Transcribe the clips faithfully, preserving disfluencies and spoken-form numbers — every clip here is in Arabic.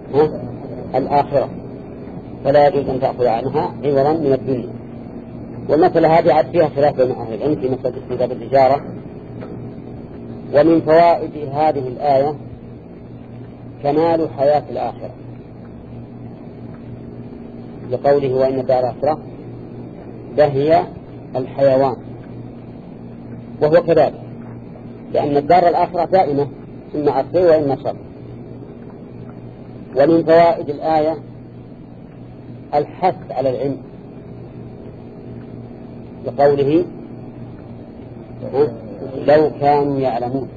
الآخرة، فلا يجوز أن تأخذ عنها عوضا من الدنيا. والمسألة هذه عاد فيها خلاف بين أهل العلم في مسألة استيجاب الإجارة. ومن فوائد هذه الآية كمال حياة الآخرة، لقوله وإن الدار الآخرة لهي الحيوان، وهو كذلك، لأن الدار الآخرة دائمة إما خير وإما شر. ومن فوائد الآية الحث على العلم، لقوله لو كانوا يعلمون.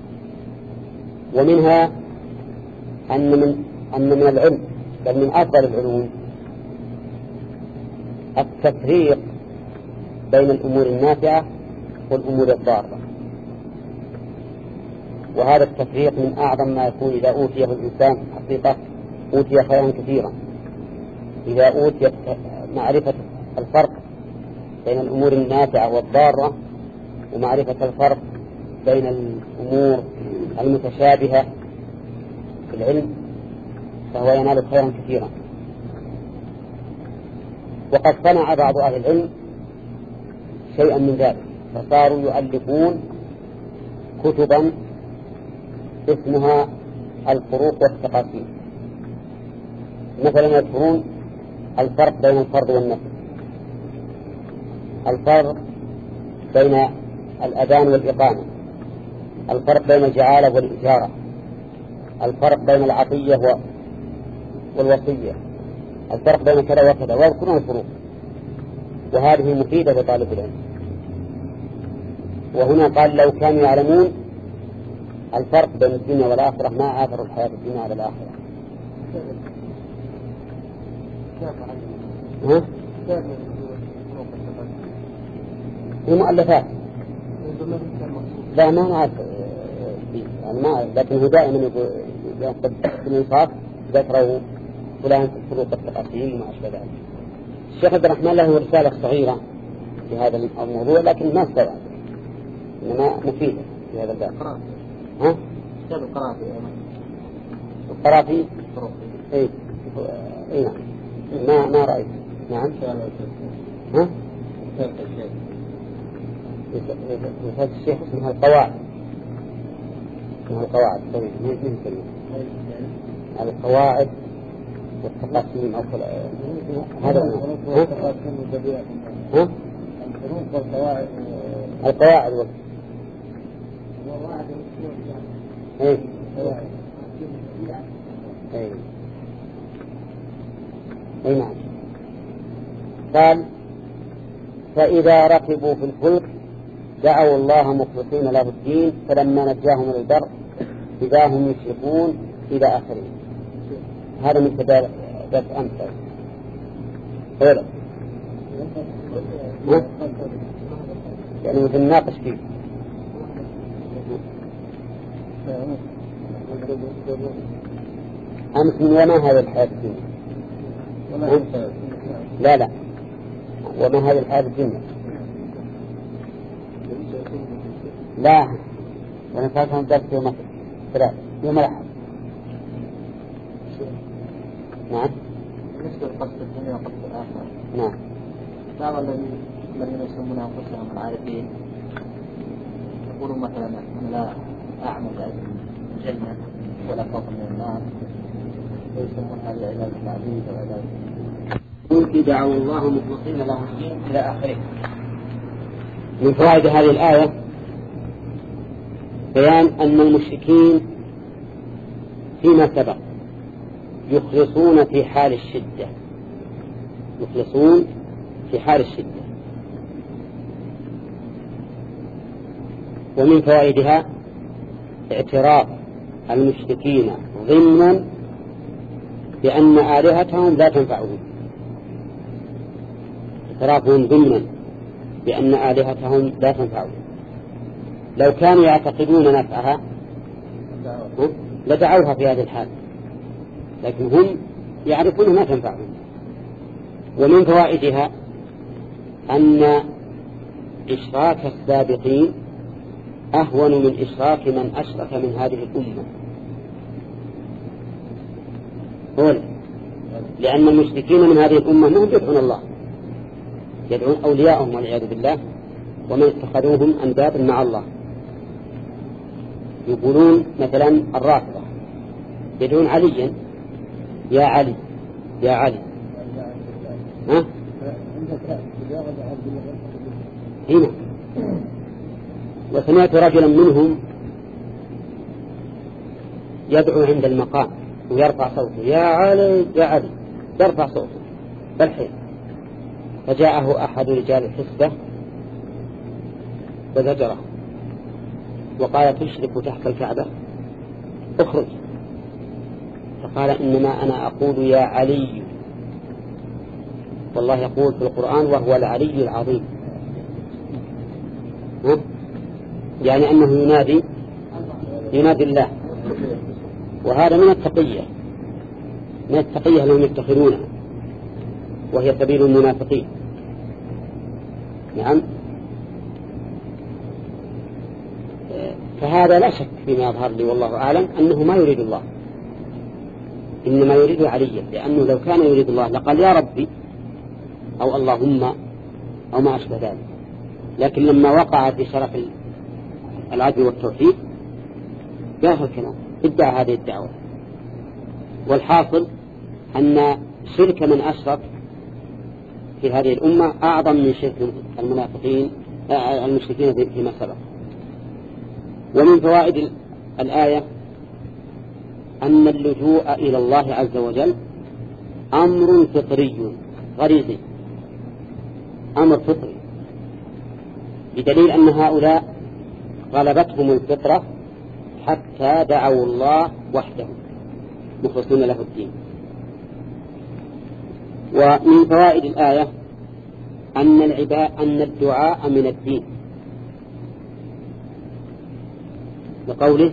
ومنها أن من, أن من العلم بل من أفضل العلوم التفريق بين الأمور النافعة والأمور الضارة، وهذا التفريق من أعظم ما يكون إذا أوتيه الإنسان حقيقة أوتي خيرا كثيرا. إذا أوتي معرفة الفرق بين الأمور النافعة والضارة ومعرفة الفرق بين الأمور المتشابهة في العلم فهو ينال خيرا كثيرا. وقد صنع بعض أهل العلم شيئا من ذلك، فصاروا يؤلفون كتبا اسمها الفروق والتقاسيم. مثلا يذكرون الفرق بين الفرض والنفل، الفرق بين الأذان والإقامة، الفرق بين الجعالة والإجارة، الفرق بين العطية والوصية، الفرق بين كذا وكذا، ويذكرون الفروق، وهذه مفيدة لطالب العلم. وهنا قال لو كانوا يعلمون الفرق بين الدنيا والآخرة ما آثروا الحياة الدنيا على الآخرة. ها؟ هي مؤلفات لا ما نعرف يعني ما، لكن هو دائما يقول بالإنصاف ذكروا فلان في الفروق والتقاسيم وما أشبه ذلك. الشيخ عبد الرحمن له رسالة صغيرة في هذا الموضوع لكن ما استوعب، إنما مفيدة في هذا الباب. ها؟ كتاب القرافي. القرافي؟ إيه إيه نعم. ما ما رأيت. نعم. ها؟ رسالة الشيخ اسمها القواعد. اسمها القواعد. طيب مين مين كلمة؟ القواعد والتقاسيم أو كل هذا. ها؟ ها؟ القواعد. القواعد وال. إيه. إيه. إيه نعم. قال فإذا ركبوا في الفلك دعوا الله مخلصين له الدين فلما نجاهم إلى البر إذا هم يشركون إلى آخره. هذا من كذلك بس أمثل. غيره. يعني مثل ناقش فيه. أمس من وما هذا الحياة الدنيا؟ لا لا وما هذه الحياة الدنيا؟ لا ونفاتهم درس يوم ثلاث يوم الأحد. نعم. بالنسبة لقصد الدنيا وقصد الآخرة. نعم. بعض الذين يسمون أنفسهم العارفين يقولون مثلا أنا لا أعمل لأجل الجنة ولا خوف من النار، ويسمون هذا العلاج التعبيد والعلاج. ممكن دعوا الله مخلصين له الدين إلى آخره. من فوائد هذه الآية بيان أن المشركين فيما سبق يخلصون في حال الشدة، يخلصون في حال الشدة. ومن فوائدها اعتراف المشركين ضمنا بأن آلهتهم لا تنفعهم، اعترافهم ضمنا بأن آلهتهم لا تنفعهم. لو كانوا يعتقدون نفعها لدعوها في هذه الحال، لكن هم يعرفون ما تنفعهم. ومن فوائدها أن إشراك السابقين أهون من إشراك من أشرك من هذه الأمة، قول. لأن المشركين من هذه الأمة منهم يدعون الله، يدعون أولياءهم والعياذ بالله، ومن اتخذوهم أندادا مع الله. يقولون مثلا الرافضة يدعون عليا، يا علي يا علي، ها؟ هنا. وسمعت رجلا منهم يدعو عند المقام ويرفع صوته يا علي يا علي، يرفع صوته بالحين. فجاءه أحد رجال الحسبة فزجره وقال تشرك تحت الكعبة، اخرج. فقال إنما أنا أقول يا علي، والله يقول في القرآن وهو العلي العظيم، ها؟ يعني أنه ينادي ينادي الله. وهذا من التقية، من التقية لهم يتخذونها، وهي سبيل المنافقين. نعم. فهذا لا شك فيما يظهر لي والله أعلم أنه ما يريد الله، إنما يريد عليا، لأنه لو كان يريد الله لقال يا ربي أو اللهم أو ما أشبه ذلك. لكن لما وقع في شرف العدل والتوحيد جاء الكلام، ادعى هذه الدعوة. والحاصل أن شرك من أشرك في هذه الأمة أعظم من شرك المنافقين المشركين فيما سبق. ومن فوائد الآية أن اللجوء إلى الله عز وجل أمر فطري غريزي، أمر فطري، بدليل أن هؤلاء غلبتهم الفطرة حتى دعوا الله وحده مخلصين له الدين. ومن فوائد الآية أن العباء أن الدعاء من الدين، لقوله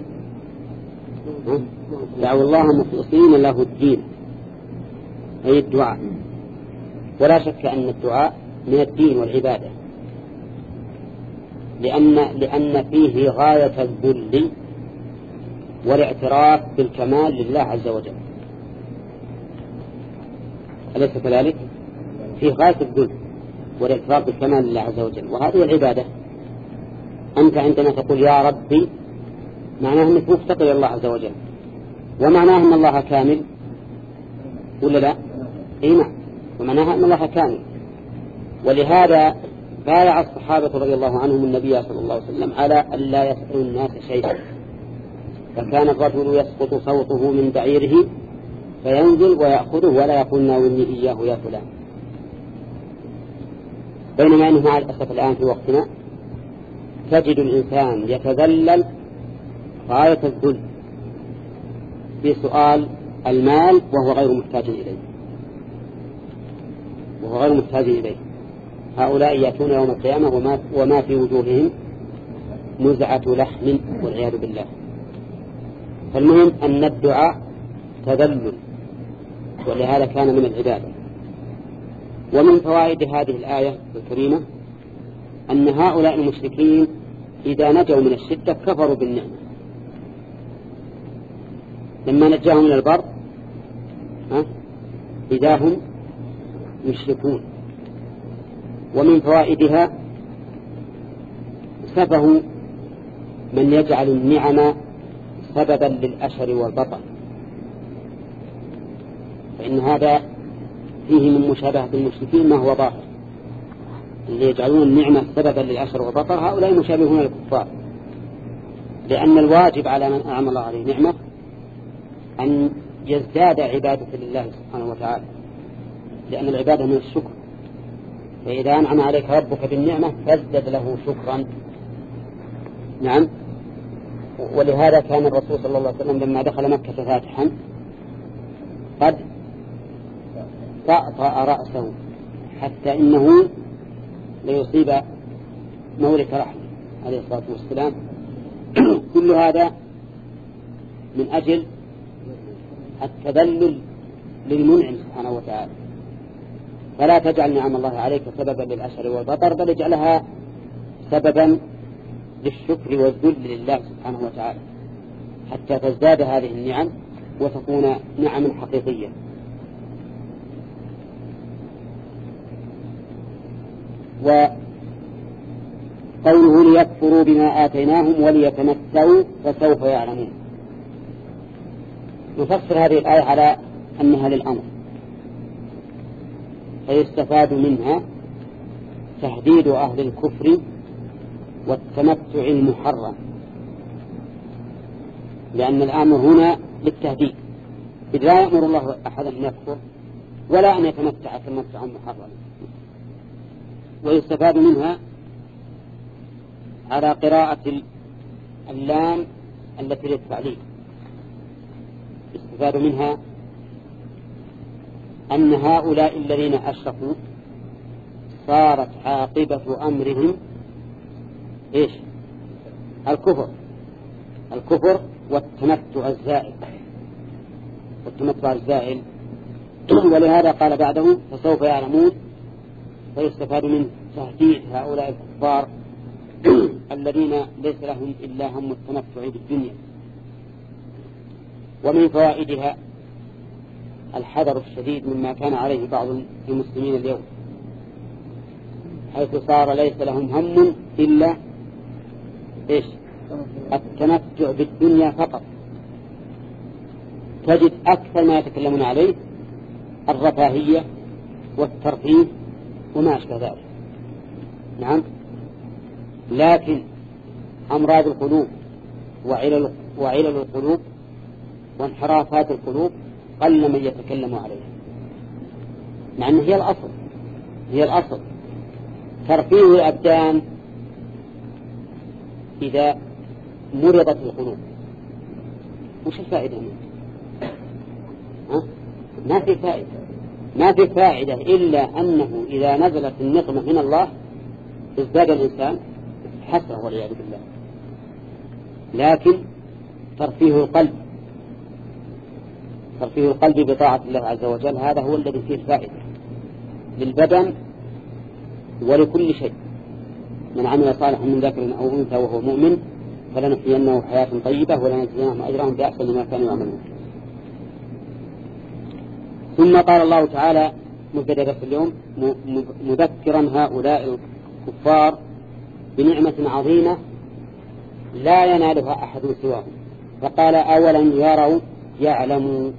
دعوا الله مخلصين له الدين، أي الدعاء. ولا شك أن الدعاء من الدين والعبادة، لأن لأن فيه غاية الذل والاعتراف بالكمال لله عز وجل، أليس كذلك؟ فيه غاية الذل والاعتراف بالكمال لله عز وجل، وهذه العبادة. أنت عندما تقول يا ربي معناه أنك مفتقر إلى الله عز وجل، ومعناه أن الله كامل ولا لا؟ أي نعم، ومعناها أن الله كامل. ولهذا بايع الصحابة رضي الله عنهم النبي صلى الله عليه وسلم على أن لا يسألوا الناس شيئا، فكان الرجل يسقط صوته من بعيره فينزل ويأخذه ولا يقول ناولني إياه يا فلان. بينما أنه مع الأسف الآن في وقتنا تجد الإنسان يتذلل غاية الذل في سؤال المال وهو غير محتاج إليه وهو غير محتاج إليه. هؤلاء يأتون يوم القيامة وما, وما في وجوههم نزعة لحم والعياذ بالله. فالمهم أن الدعاء تذلل، ولهذا كان من العبادة. ومن فوائد هذه الآية الكريمة أن هؤلاء المشركين إذا نجوا من الشدة كفروا بالنعمة لما نجاهم من البر، إذا هم يشركون. ومن فوائدها سفه من يجعل النعم سببا للأشر والبطر، فإن هذا فيه من مشابهة المشركين ما هو ظاهر. اللي يجعلون النعمة سببا للأشر والبطر هؤلاء مشابهون للكفار، لأن الواجب على من أنعم الله عليه نعمة أن يزداد عبادة لله سبحانه وتعالى، لأن العبادة من الشكر، فإذا أنعم عليك ربك بالنعمة فازدد له شكرا. نعم. ولهذا كان الرسول صلى الله عليه وسلم لما دخل مكة فاتحا قد طأطأ رأسه حتى إنه ليصيب مورك رحمه عليه الصلاة والسلام. كل هذا من أجل التذلل للمنعم سبحانه وتعالى. فلا تجعل نعم الله عليك سببا للأشر والبطر، بل اجعلها سببا للشكر والذل لله سبحانه وتعالى، حتى تزداد هذه النعم وتكون نعم حقيقية. وقوله ليكفروا بما آتيناهم وليتمتعوا فسوف يعلمون. نفسر هذه الآية على أنها للأمر، فيستفاد منها تهديد أهل الكفر والتمتع المحرم، لأن الأمر هنا للتهديد، إذ لا يأمر الله أحدا أن يكفر ولا أن يتمتع تمتعا محرما. ويستفاد منها على قراءة اللام التي للتعليل، يستفاد منها أن هؤلاء الذين أشركوا صارت عاقبة أمرهم إيش؟ الكفر الكفر والتمتع الزائل والتمتع الزائل ولهذا قال بعده فسوف يعلمون. فيستفاد من تهديد هؤلاء الكفار الذين ليس لهم إلا هم التمتع بالدنيا. ومن فوائدها الحذر الشديد مما كان عليه بعض المسلمين اليوم، حيث صار ليس لهم هم إلا إيش؟ التمتع بالدنيا فقط. تجد أكثر ما يتكلمون عليه الرفاهية والترفيه وما أشبه ذلك. نعم، لكن أمراض القلوب وعلل, وعلل القلوب وانحرافات القلوب قل من يتكلم عليها، مع أنه هي الأصل هي الأصل ترفيه الأبدان إذا مرضت القلوب. وش الفائدة منه؟ ها؟ ما في فائدة ما في فائدة إلا أنه إذا نزلت النقمة من الله ازداد الإنسان حسرة والعياذ بالله. لكن ترفيه القلب ترفيه القلب بطاعة الله عز وجل هذا هو الذي فيه فائدة للبدن ولكل شيء. من عمل صالحا من ذكر أو أنثى وهو مؤمن فلنحيينه حياة طيبة ولنجزينهم أجرهم بأحسن ما كانوا يعملون. ثم قال الله تعالى مبتدأ في اليوم مذكرا هؤلاء الكفار بنعمة عظيمة لا ينالها أحد سواهم، فقال أولم يروا يعلموا.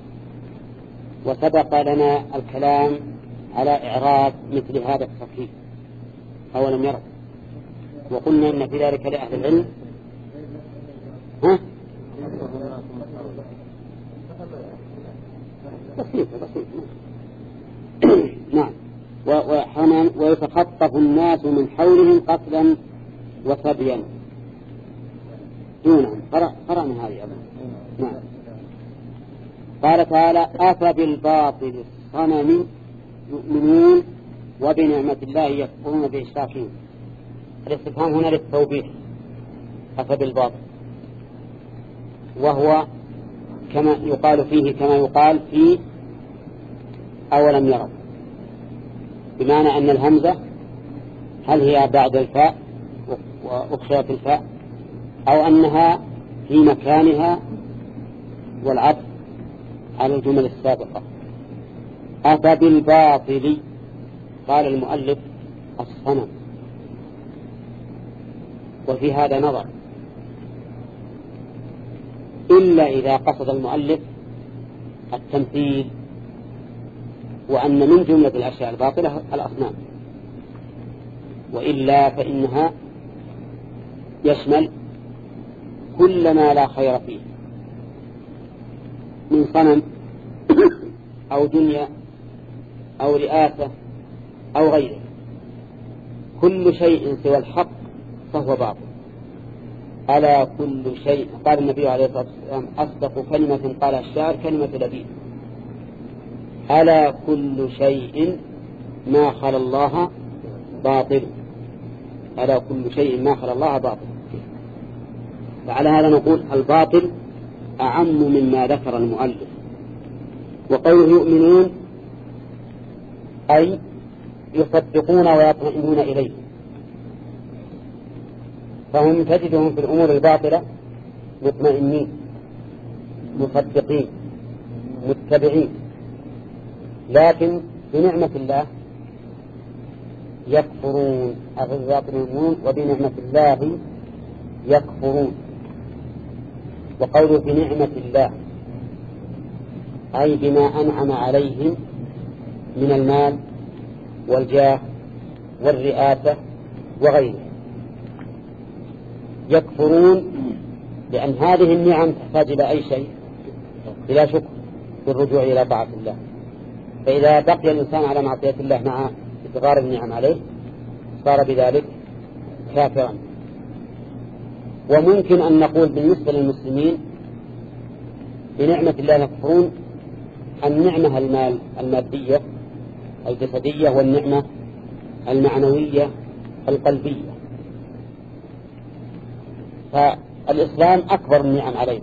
وسبق لنا الكلام على إعراب مثل هذا التركيب أولم يروا، وقلنا إن في ذلك لأهل العلم ها بسيطة بسيطة نعم. ويتخطف الناس من حولهم قتلا وسبيا دونهم. قرأنا هذه أبدا. نعم. قال تعالى أفبالباطل الصنم يؤمنون وبنعمة الله يكفرون بإشراكهم. الاستفهام هنا للتوبيخ، أفبالباطل، وهو كما يقال فيه كما يقال في أولم يروا، بمعنى أن الهمزة هل هي بعد الفاء وأخشرت الفاء أو أنها في مكانها والعطف على الجمل السابقة. أفبالباطل قال المؤلف الصنم، وفي هذا نظر، إلا إذا قصد المؤلف التمثيل، وأن من جملة الأشياء الباطلة الأصنام، وإلا فإنها يشمل كل ما لا خير فيه من صنم أو دنيا أو رئاسة أو غيره. كل شيء سوى الحق فهو باطل. ألا كل شيء، قال النبي عليه الصلاة والسلام أصدق كلمة قال الشاعر كلمة لبيب، ألا كل شيء ما خلا الله باطل، ألا كل شيء ما خلا الله باطل. فعلى هذا نقول الباطل أعم مما ذكر المؤلف. وقوله يؤمنون أي يصدقون ويطمئنون إليه، فهم تجدهم في الأمور الباطلة مطمئنين مصدقين متبعين، لكن بنعمة الله يكفرون، أفبالباطل وبنعمة الله يكفرون. وقوله بنعمة الله أي بما أنعم عليهم من المال والجاه والرئاسة وغيره. يكفرون لأن هذه النعم تحتاج إلى أي شيء؟ إلى شكر بالرجوع إلى طاعة الله. فإذا بقي الإنسان على معصية الله مع إصرار النعم عليه صار بذلك كافرا. وممكن أن نقول بالنسبة للمسلمين بنعمة الله يكفرون النعمة المال المادية الجسدية والنعمة المعنوية القلبية. فالإسلام أكبر النعم علينا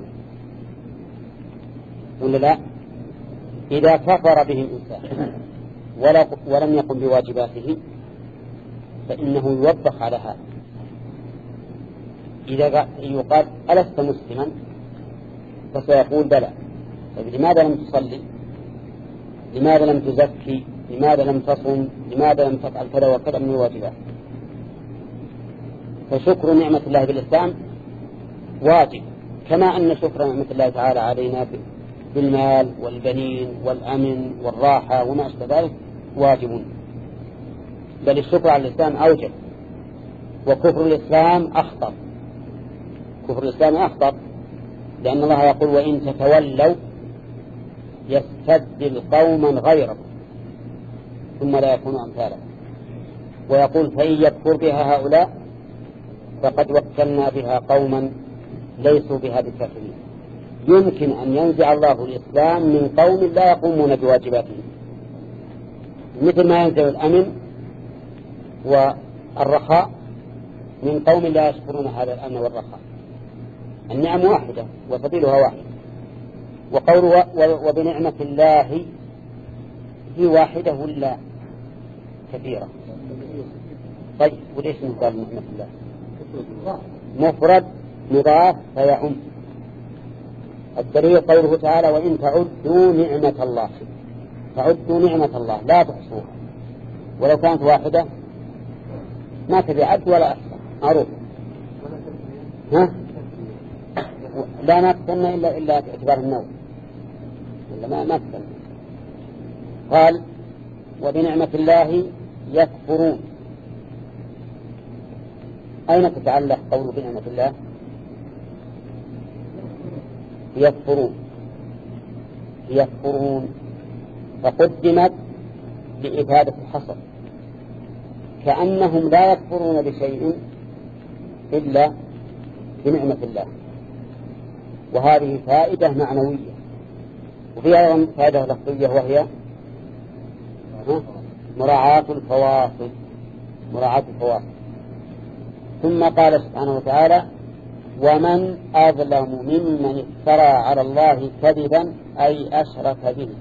ولا لا؟ إذا كفر به الإنسان ولم يقم بواجباته فإنه يوبخ على هذا. إذا يقال ألست مسلما فسيقول بلى. طيب لماذا لم تصلي؟ لماذا لم تزكي؟ لماذا لم تصم؟ لماذا لم تفعل كذا وكذا من الواجبات؟ فشكر نعمة الله بالإسلام واجب، كما أن شكر نعمة الله تعالى علينا بالمال والبنين والأمن والراحة وما أشبه ذلك واجب. بل الشكر على الإسلام أوجب، وكفر الإسلام أخطر. كفر الإسلام أخطر لأن الله يقول وإن تتولوا يستبدل قوما غيركم ثم لا يكونوا أمثالكم. ويقول فإن يكفر بها هؤلاء فقد وكلنا بها قوما ليسوا بها بكافرين. يمكن أن ينزع الله الإسلام من قوم لا يقومون بواجباتهم، مثل ما ينزع الأمن والرخاء من قوم لا يشكرون هذا الأمن والرخاء. النعم واحدة وسبيلها واحد. وقول وبنعمة الله هي واحدة ولا كثيرة؟ طيب وليش نقال نعمة الله؟ مفرد مضاف فيعم. الدليل قوله تعالى وإن تعدوا نعمة الله، تعدوا نعمة الله لا تحصوها. ولو كانت واحدة ما تبي عد ولا أحصى معروف. ها؟ لا ما تسمى إلا إلا باعتبار النوم، إلا ما ما تسمى. قال وبنعمة الله يكفرون. أين تتعلق قوله بنعمة الله؟ يكفرون يكفرون فقدمت لإفادة الحصر، كأنهم لا يكفرون بشيء إلا بنعمة الله. وهذه فائدة معنوية، وفي أيضا فائدة لفظية وهي مراعاة الفواصل مراعاة الفواصل. ثم قال سبحانه وتعالى ومن أظلم ممن افترى على الله كذبا أي أشرك به.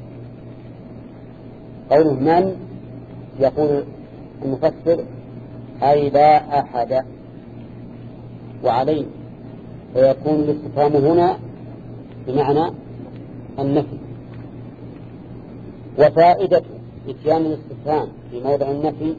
قوله من يقول المفسر أي لا أحد، وعليه ويكون الاستفهام هنا بمعنى النفي. وفائدة اتيان الاستفهام في موضع النفي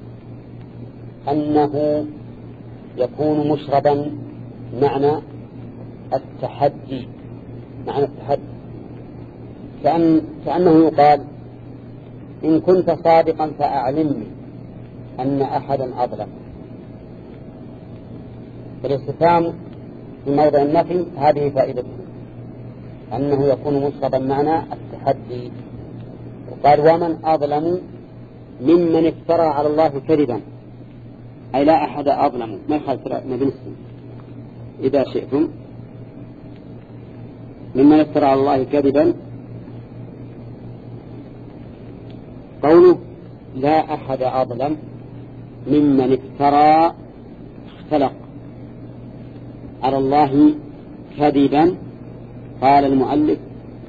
أنه يكون مشربا معنى التحدي معنى التحدي كأن كأنه يقال إن كنت صادقا فأعلمني أن أحدا أظلم. فالاستفهام في موضع النفي هذه فائدته أنه يكون مشربا معنى التحدي. وقال ومن أظلم ممن افترى على الله كذبا أي لا أحد أظلم. ما يخالف ما بنسم إذا شئتم ممن افترى على الله كذبا. قوله لا أحد أظلم ممن افترى اختلق على الله كذبا. قال المؤلف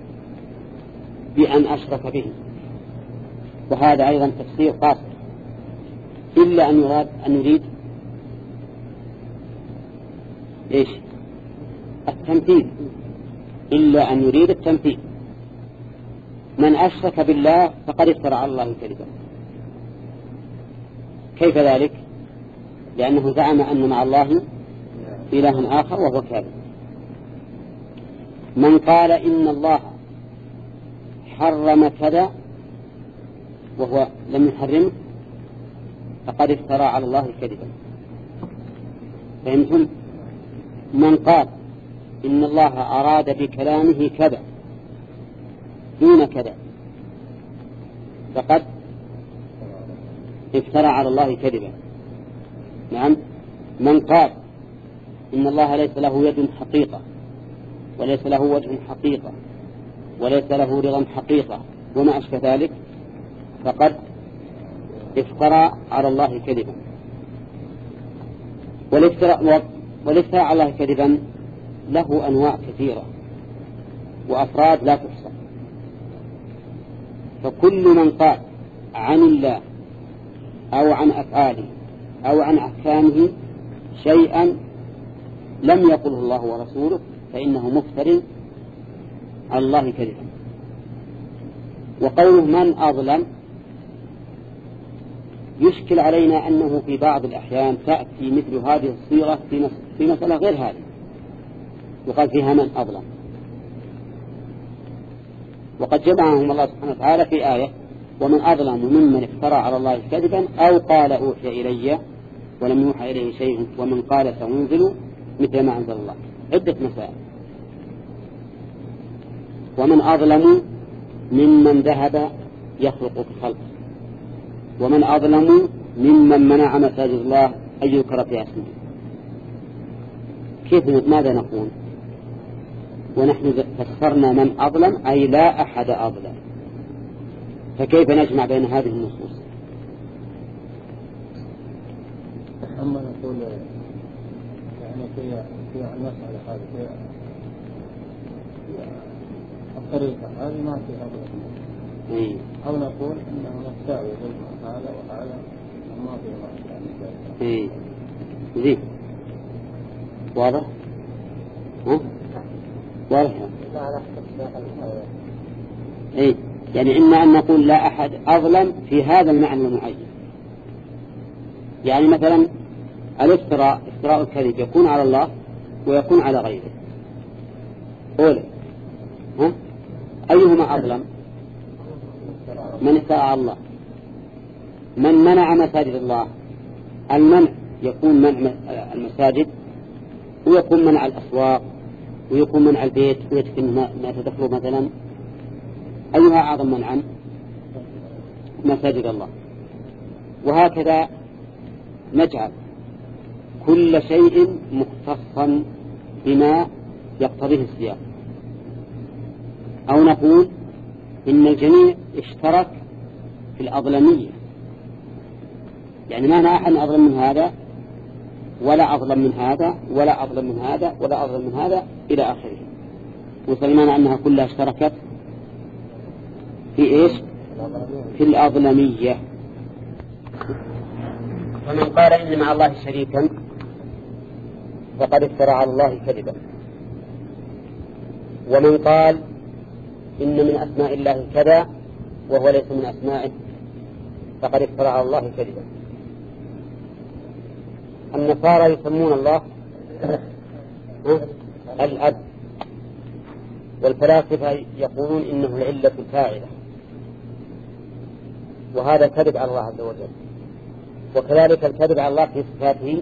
بأن أشرك به، وهذا أيضا تفسير قاصر، إلا أن يراد أن يريد إيش التمثيل إلا أن يريد التمثيل. من أشرك بالله فقد افترى على الله كذبا. كيف ذلك؟ لأنه زعم أن مع الله إله آخر وهو كاذب. من قال إن الله حرم كذا وهو لم يحرمه فقد افترى على الله كذبا. فهمتم؟ من قال إن الله أراد بكلامه كذا دون كذا فقد افترى على الله كذبا. نعم. من قال إن الله ليس له يد حقيقة وليس له وجه حقيقة وليس له رضا حقيقة وما أشبه ذلك فقد افترى على الله كذبا. والافتراء والافتراء على الله كذبا له أنواع كثيرة وأفراد لا تحصى. فكل من قال عن الله أو عن أفعاله أو عن أحكامه شيئا لم يقله الله ورسوله فإنه مفتر على الله كذبا. وقوله من أظلم يشكل علينا أنه في بعض الأحيان تأتي مثل هذه الصيغة في مسألة غير هذه وقال فيها من أظلم. وقد جمعهم الله سبحانه وتعالى في آية ومن أظلم ممن افترى على الله كذبا أو قال أوحي إلي ولم يوحى إليه شيء ومن قال سأنزل مثل ما أنزل الله. عدة مسائل. ومن أظلم ممن ذهب يخلق في الخلق ومن أظلم ممن منع مساجد الله أن يذكر في اسمه. كيف ماذا نقول ونحن فسرنا من أظلم أي لا أحد أظلم، فكيف نجمع بين هذه النصوص؟ أما نقول يعني في في المسألة هذه في الطريقة هذه ما فيها أظلم، أو نقول إنه نستعوذ ظلم هذا وهذا ما فيها أظلم. إيه زين واضح؟ ها واضح؟ إيه يعني إما أن نقول لا أحد أظلم في هذا المعنى المعين. يعني مثلا الافتراء افتراء الكذب يكون على الله ويكون على غيره. أولا ها أيهما أظلم؟ من افترى على الله. من منع مساجد الله المنع يكون منع المساجد ويكون منع الأسواق ويكون منع البيت ويتكن ما تدخله مثلا. أيها أعظم منعا؟ مساجد الله. وهكذا نجعل كل شيء مختصا بما يقتضيه السياق، أو نقول إن الجميع اشترك في الأظلمية، يعني ما أنا أحد أظلم من هذا ولا أظلم من هذا ولا أظلم من هذا ولا أظلم من هذا إلى آخره. وسلمان أنها كلها اشتركت في إيش؟ في الأظلمية. فمن قال إن مع الله شريكا فقد افترى على الله كذبا. ومن قال إن من أسماء الله كذا وهو ليس من أسمائه فقد افترى على الله كذبا. النصارى يسمون الله الأب، والفلاسفة يقولون إنه العلة الفاعلة، وهذا كذب على الله عز وجل. وكذلك الكذب على الله في صفاته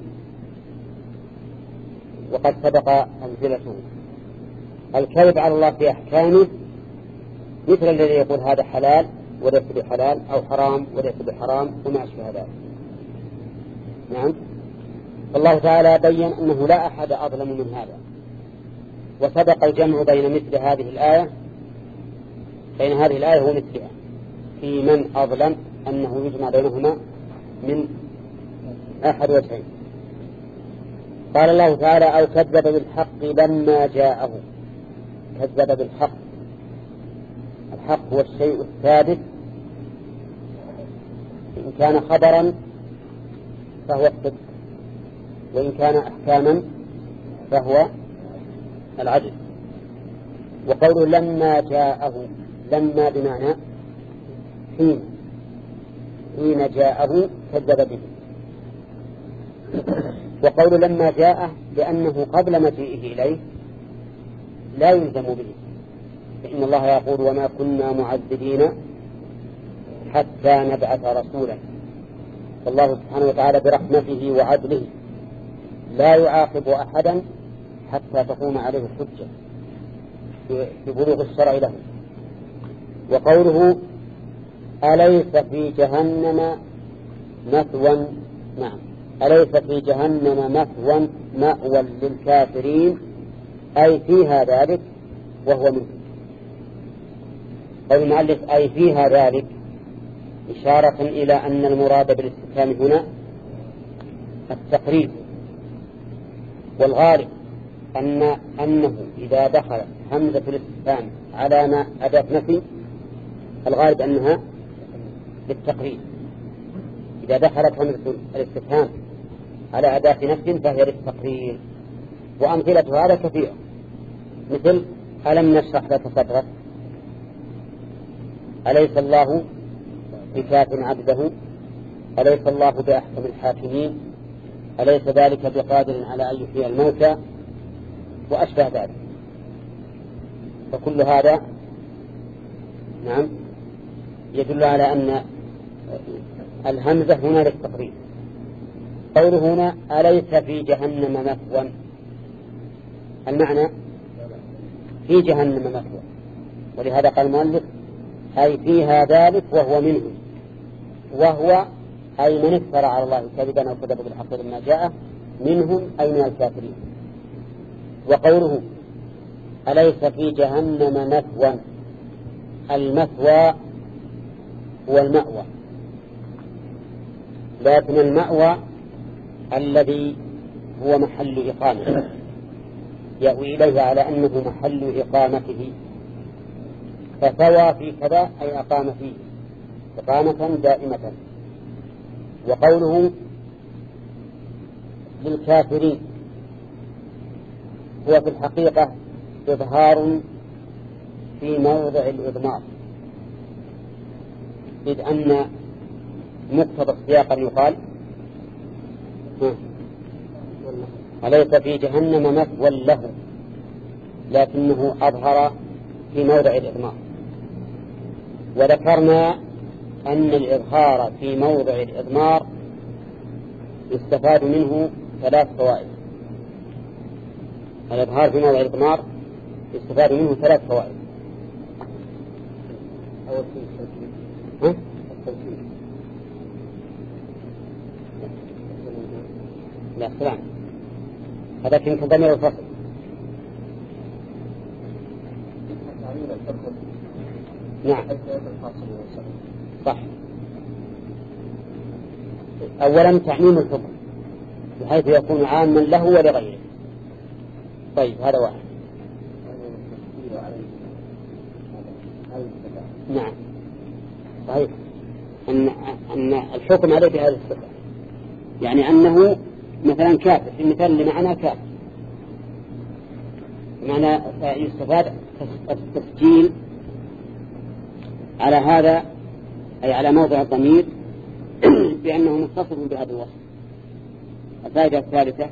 وقد سبق أمثلته. الكذب على الله في أحكامه مثل الذي يقول هذا حلال وليس بحلال أو حرام وليس بحرام وما أشبه ذلك. نعم. فالله تعالى بين أنه لا أحد أظلم من هذا. وسبق الجمع بين مثل هذه الآية بين هذه الآية ومثلها في من أظلم أنه يجمع بينهما من أحد وجهين. قال الله تعالى أو كذب بالحق لما جاءه. كذب بالحق. الحق هو الشيء الثابت، إن كان خبرا فهو الصدق، وإن كان أحكاما فهو العدل. وقوله لما جاءه، لما بمعنى حين، حين جاءه كذب به. وقول لما جاءه لأنه قبل مجيئه إليه لا يلزم به، فإن الله يقول وما كنا معذبين حتى نبعث رسولا. فالله سبحانه وتعالى برحمته وعدله لا يعاقب أحدا حتى تقوم عليه الحجة في بلوغ الشرع له. وقوله أليس في جهنم مثوى، نعم، أليس في جهنم مثوى مأوى للكافرين أي فيها ذلك وهو منه. قول المؤلف أي فيها ذلك إشارة إلى أن المراد بالاستفهام هنا التقريب، والغالب أن أنه إذا دخل همزة الاستفهام على ما أداة نفي الغالب أنها للتقريب. إذا دخلت همزة الاستفهام على أداة نفي فهي للتقرير. وأمثلة هذا كثيرة، مثل ألم نشرح لك صدرك، أليس الله بكاف عبده، أليس الله بأحكم الحاكمين، أليس ذلك بقادر على أن يحيي الموتى، وأشبه ذلك. فكل هذا نعم يدل على أن الهمزة هنا للتقريب. قوله هنا أليس في جهنم مثوى، المعنى في جهنم مثوى، ولهذا قال المؤلف أي فيها ذلك وهو منه، وهو أي من افترى على الله كذبا أو كذب بالحق لما جاءه منهم أي من الكافرين. وقوله أليس في جهنم مثوى، المثوى هو المأوى، لكن المأوى الذي هو محل إقامة يأوي إليه على أنه محل إقامته، فثوى في كذا أي أقام فيه إقامة دائمة. وقوله للكافرين هو في الحقيقة إظهار في موضع الإضمار، إذ أن مقتضى السياق أن يقال أليس في جهنم مثوى له، لكنه أظهر في موضع الإضمار. وذكرنا أن الإظهار في موضع الإضمار يستفاد منه ثلاث فوائد. الإظهار في موضع الإضمار يستفاد منه ثلاث فوائد. أول شيء ها؟ لا سلام، هذا كنت ضمير الفصل. نعم صح. أولا تعميم الحكم بحيث يكون عاما له ولغيره. طيب هذا واحد. نعم صحيح أن أن الحكم عليه بهذه الصفة، يعني أنه مثلا كافر، في مثال لمعنى كافر، معنى يستفاد التسجيل على هذا أي على موضع الضمير بأنه متصف بهذا الوصف. الفائدة الثالثة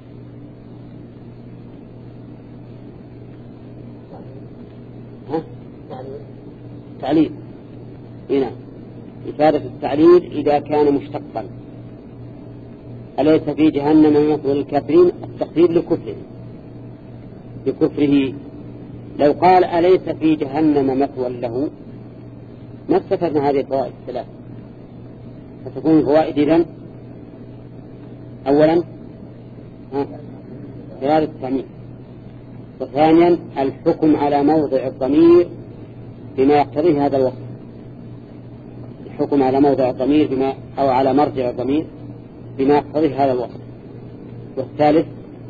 ها؟ تعليل. هنا إفادة التعليل إذا كان مشتقا. أليس في جهنم مثوى للكافرين، التقدير لكفره لكفره. لو قال أليس في جهنم مثوى له ما استفدنا هذه الفوائد الثلاث. فتكون الفوائد إذن أولا إرادة التعميم، وثانيا الحكم على موضع الضمير بما يقتضيه هذا الوصف، الحكم على موضع الضمير بما أو على مرجع الضمير بما يقتضيه هذا الوصف. والثالث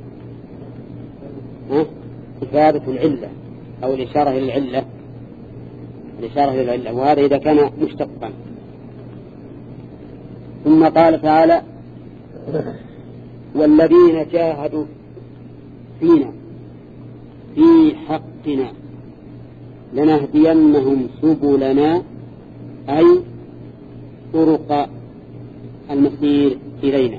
إفادة العلة أو الإشارة إلى العلة، الإشارة إلى العلة، وهذا إذا كان مشتقا. ثم قال تعالى والذين جاهدوا فينا في حقنا لنهدينهم سبلنا أي طرق المسير إلينا.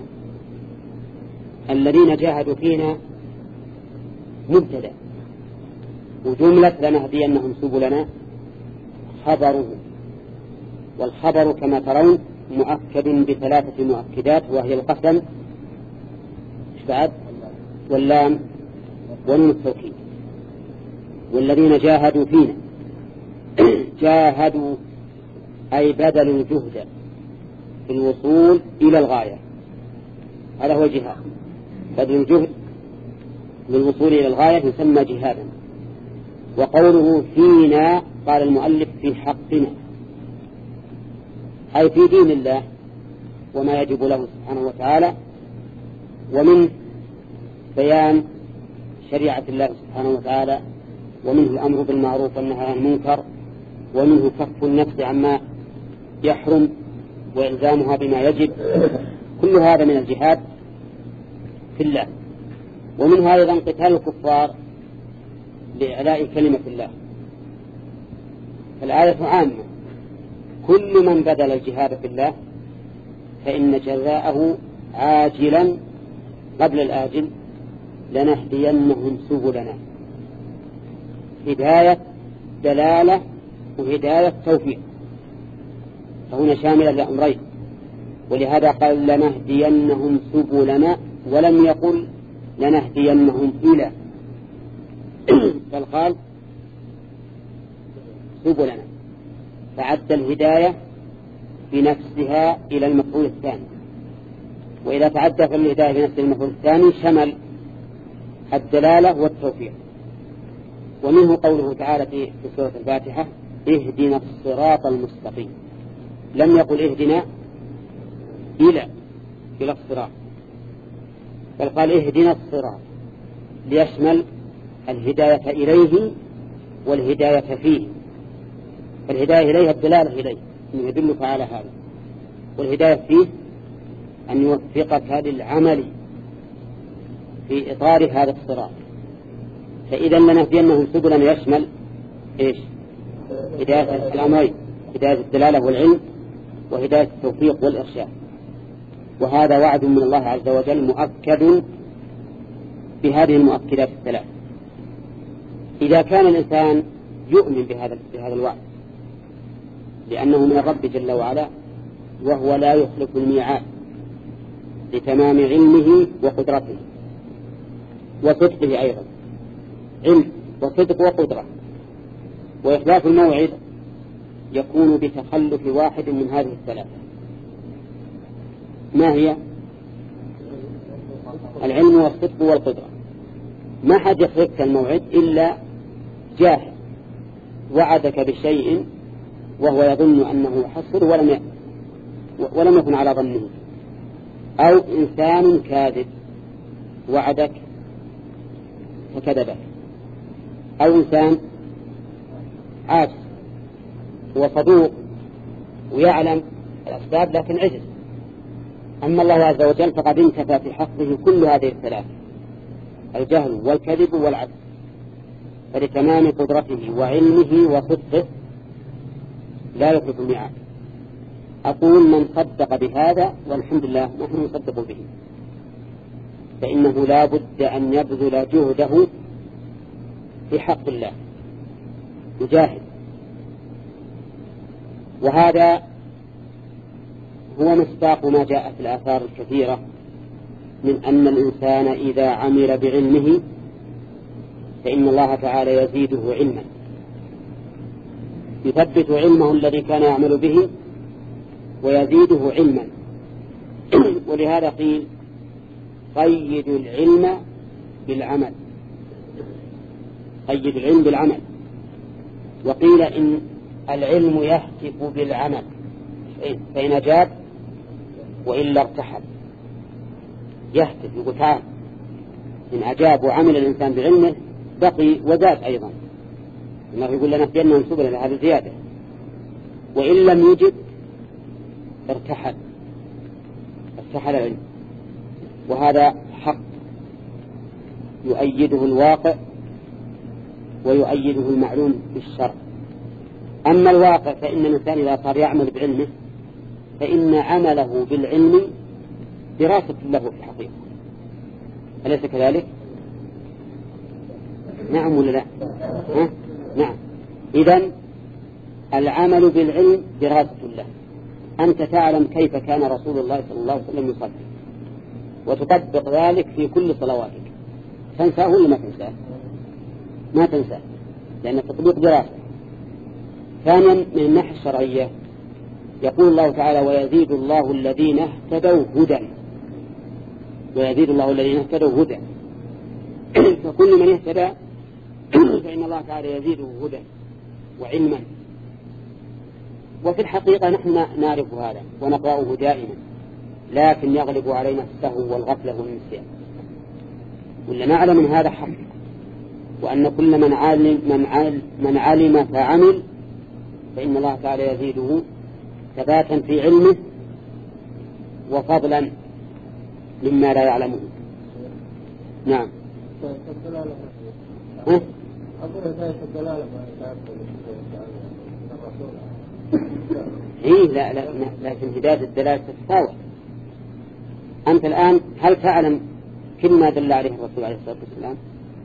الذين جاهدوا فينا مبتدأ، وجملة لنهدينهم سبلنا خبره، والخبر كما ترون مؤكد بثلاثة مؤكدات، وهي القسم بعد واللام والنون التوكيد. والذين جاهدوا فينا جاهدوا أي بذلوا الجهد في الوصول إلى الغاية، هذا هو الجهاد، بذل الجهد للوصول إلى الغاية يسمى جهادا. وقوله فينا قال المؤلف في حقنا، أي في دين الله وما يجب له سبحانه وتعالى، ومن بيان شريعة الله سبحانه وتعالى، ومنه الأمر بالمعروف والنهي عن المنكر، ومنه كف النفس عما يحرم وإلزامها بما يجب. كل هذا من الجهاد في الله. ومنها أيضا قتال الكفار لإعلاء كلمة الله. الآية عامة، كل من بذل الجهاد في الله فإن جزاءه عاجلا قبل الآجل لنهدينهم سبلنا، هداية دلالة وهداية توفيق، فهنا شاملة لأمرين. ولهذا قال لنهدينهم سبلنا ولم يقل لنهدينهم إلى، بل قال سبلنا، فعد الهداية بنفسها إلى المفعول الثاني. وإذا تعدى في الهداية بنفس المفعول الثاني شمل الدلالة والتوفيق. ومنه قوله تعالى في سورة الفاتحة اهدنا الصراط المستقيم، لم يقل اهدنا إلى إلى الصراط، بل قال اهدنا الصراط ليشمل الهداية إليه والهداية فيه. فالهداية إليه الدلالة إليه أن يدلك على هذا، والهداية فيه أن يوفقك للعمل في إطار هذا الصراط. فإذا لنهدينهم سبلا يشمل إيش؟ هداية الأمرين، هداية الدلالة والعلم، وهداية التوفيق والإرشاد. وهذا وعد من الله عز وجل مؤكد بهذه المؤكدات الثلاث. إذا كان الإنسان يؤمن بهذا بهذا الوعد لأنه من الرب جل وعلا، وهو لا يخلف الميعاد لتمام علمه وقدرته وصدقه، أيضا علم وصدق وقدرة. وإخلاف الموعد يكون بتخلف واحد من هذه الثلاثة. ما هي؟ العلم والصدق والقدرة. ما حد يخلفك الموعد إلا جاهل وعدك بشيء وهو يظن أنه يحصل ولم ولم يكن على ظنه، أو إنسان كاذب وعدك فكذبك، أو إنسان عاجز وصدوق ويعلم الأسباب لكن عجز. أما الله عز وجل فقد انتفى في حقه كل هذه الثلاث، الجهل والكذب والعجز، فلتمام قدرته وعلمه وصدقه لا يخلف الميعاد. أقول من صدق بهذا والحمد لله نحن نصدق به، فإنه لا بد أن يبذل جهده في حق الله، يجاهد. وهذا هو مصداق ما جاء في الآثار الكثيرة من أن الإنسان إذا عمل بعلمه فإن الله تعالى يزيده علما، يثبت علمه الذي كان يعمل به ويزيده علما. ولهذا قيل قيد العلم بالعمل، قيد العلم بالعمل. وقيل إن العلم يهتف بالعمل، فإن أجاب وإلا ارتحل. يهتف يقول تعال، إن أجاب وعمل الإنسان بعلمه بقي وزاد أيضا، إنه يقول لنا فينا نسبل لهذا زيادة. وإن لم يجب ارتحل، ارتحل العلم. وهذا حق يؤيده الواقع ويؤيده المعلوم بالشرع. أما الواقع فإن الإنسان إذا صار يعمل بعلمه فإن عمله بالعلم دراسة له في الحقيقة، أليس كذلك؟ نعم ولا لا؟ ها؟ نعم. إذن العمل بالعلم دراسة له. أنت تعلم كيف كان رسول الله صلى الله عليه وسلم يصلي وتطبق ذلك في كل صلواتك، تنساه ولا ما تنساه؟ ما تنساه، لأن التطبيق دراسة. ثانيا من الناحية الشرعية يقول الله تعالى ويزيد الله الذين اهتدوا هدى، ويزيد الله الذين اهتدوا هدى. فكل من اهتدى فإن الله تعالى يزيده هدى وعلما. وفي الحقيقة نحن نعرف هذا ونقرأه دائما، لكن يغلب علينا السهو والغفلة والنسيان. ولا نعلم من هذا حق، وأن كل من علم, من علم, من علم فعمل فإن الله تعالى يزيده ثباتا في علمه وفضلا مما لا يعلمه. نعم. ها؟ إيه لا لا لكن هداية الدلالة تتفاوت. أنت الآن هل تعلم كل ما دل عليه الرسول عليه الصلاة والسلام؟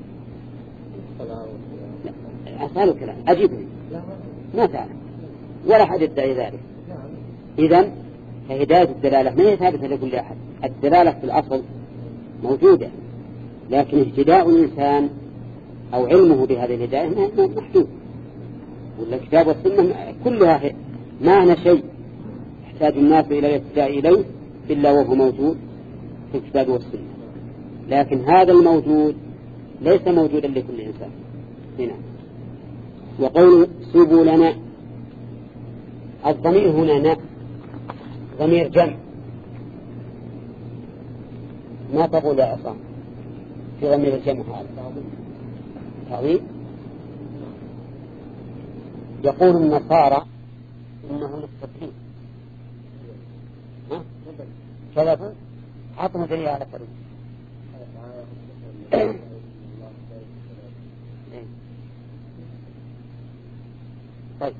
أسألك الآن أجيبني. ما تعلم ولا حد يدعي ذلك. إذن فهداية الدلالة ما هي ثابتة لكل أحد. الدلالة في الأصل موجودة، لكن اهتداء الإنسان أو علمه بهذه الهداية محدود. والكتاب والسنة كلها ما هنا شيء يحتاج الناس إلى الاهتداء إليه إلا وهو موجود في الكتاب والسنة، لكن هذا الموجود ليس موجودا لكل إنسان هنا. وقول سبلنا، الضمير هنا ضمير جمع، ما تقول يا عصام في ضمير الجمع هذا تعظيم؟ يقول النصارى إنه للتبليغ، ها كذبوا عطوا دليل على فريق. طيب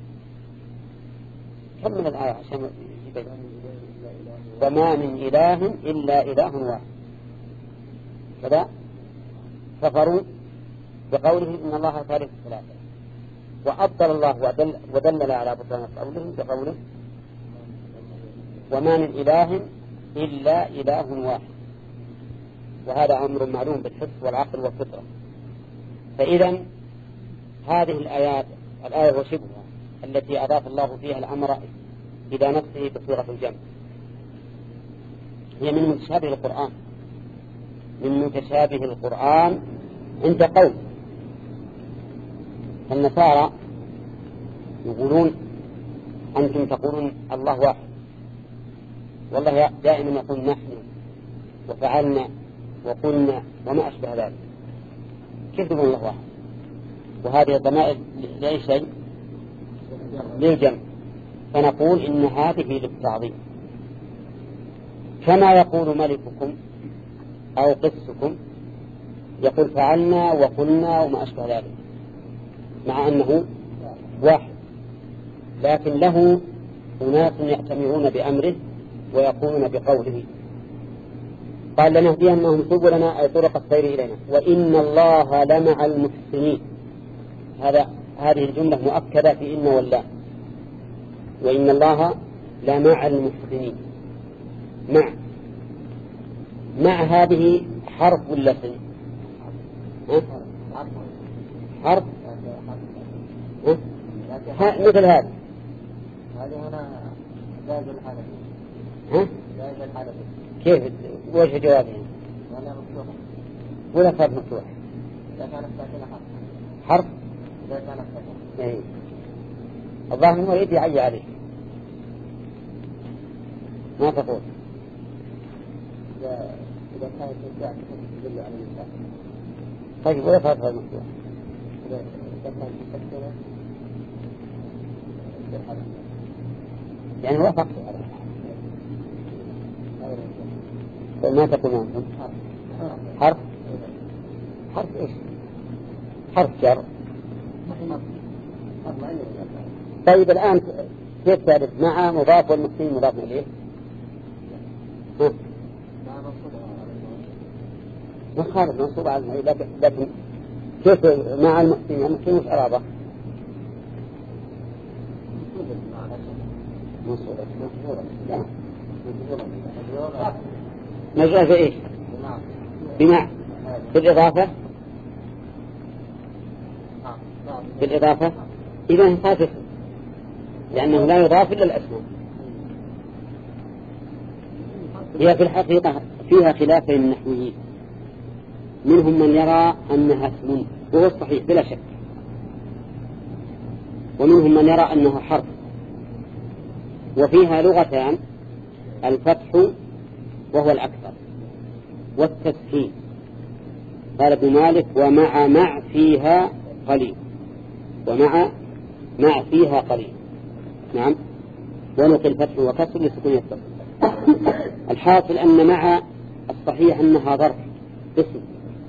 كمل الآية عشان يبين. وما من إله إلا إله واحد كذا كفروا بقوله إن الله ثالث ثلاثة، وأبطل الله ودل ودلل على بطلان قوله بقوله وما من إله إلا إله واحد، وهذا أمر معلوم بالحس والعقل والفطرة. فإذا هذه الآيات الآية وشبهها التي أضاف الله فيها الأمر إلى نفسه بصيغة الجمع هي من متشابه القرآن، من متشابه القرآن عند قول النصارى يقولون أنتم تقولون الله واحد، والله دائما يقول نحن وفعلنا وقلنا وما أشبه ذلك، كيف تقول الله واحد؟ وهذه الضمائر لأي شيء؟ للجمع. فنقول إن هذه للتعظيم، كما يقول ملككم أو قسكم يقول فعلنا وقلنا وما أشبه ذلك، مع أنه واحد، لكن له أناس يأتمرون بأمره ويقومون بقوله. قال لنهدينهم سبلنا أي طرق السير إلينا وإن الله لمع المحسنين. هذا هذه الجملة مؤكدة في إن والله، وإن الله لمع المحسنين. مع مع هذه حرف ولا سن؟ حرف ها؟ مثل هذا هذه هنا جاز الحالة. ها؟ جاز الحالة. كيف وجه جوابه؟ ولا مفتوح ولا صار مفتوح؟ إذا كانت ساكنة حرف. حرف؟ إذا كانت ساكنة. إيه. الظاهر هو يدي عي عليه. ما تقول؟ إذا إذا كانت ساكنة تدل على الإنسان. طيب ولا صار مفتوح؟ إذا كانت ساكنة يعني وافقت على ما تقول أنتم؟ حرف حرف إيش؟ حرف جر طيب الآن كيف تعرف مع مضاف والمحسنين مضاف إليه؟ ما خالف منصوب على المعين، لكن, لكن كيف مع المحسنين المحسنين مش أرابة مجرى في إيش؟ بمع بالإضافة بالإضافة إذا صادق لأنه لا يضاف إلا الأسماء. هي في الحقيقة فيها خلاف بين النحويين، منهم من يرى أنها اسم وهو الصحيح بلا شك، ومنهم من يرى أنها حرف، وفيها لغتان الفتح وهو الأكثر والتسكين. قال ابن مالك ومع مع فيها قليل، ومع مع فيها قليل. نعم. ونقل فتح وكسر لسكون يتصل. الحاصل أن مع الصحيح أنها ظرف اسم،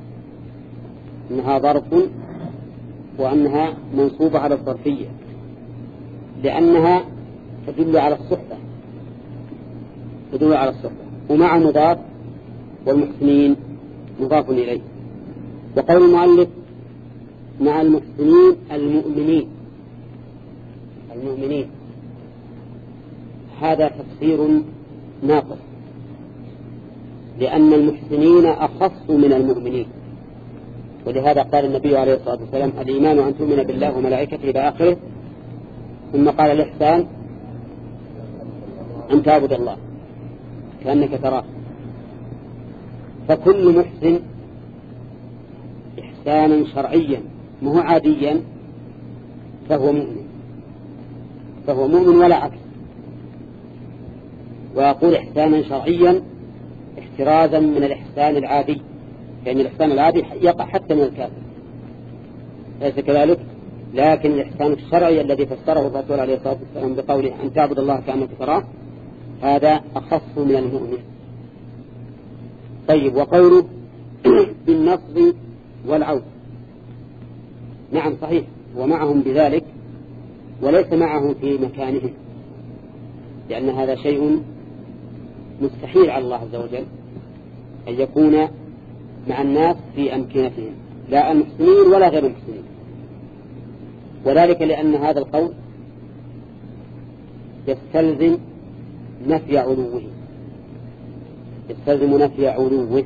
أنها ظرف وأنها منصوبة على الظرفية لأنها تدل على الصحبة، تدل على الصحبة. ومع مضاف والمحسنين مضاف إليه. وقول المؤلف مع المحسنين المؤمنين المؤمنين هذا تفسير ناقص، لأن المحسنين أخص من المؤمنين، ولهذا قال النبي عليه الصلاة والسلام الإيمان أن تؤمن بالله وملائكته إلى آخره، ثم قال الإحسان أن تعبد الله كأنك تراه. فكل محسن إحسانا شرعيا مو عاديا فهو مؤمن، فهو مؤمن ولا عكس. ويقول إحسانا شرعيا احترازا من الإحسان العادي، يعني الإحسان العادي يقع حتى من الكافر، ليس كذلك. لكن الإحسان الشرعي الذي فسره الرسول عليه الصلاة والسلام بقوله أن تعبد الله كأنك تراه هذا أخص من المؤمن. طيب. وقوله بالنصب والعود، نعم صحيح، ومعهم بذلك وليس معهم في مكانهم، لأن هذا شيء مستحيل على الله عز وجل أن يكون مع الناس في أمكنتهم، لا المحسنين ولا غير المحسنين. وذلك لأن هذا القول يستلزم نفي علوه، يستلزم نفي علوه،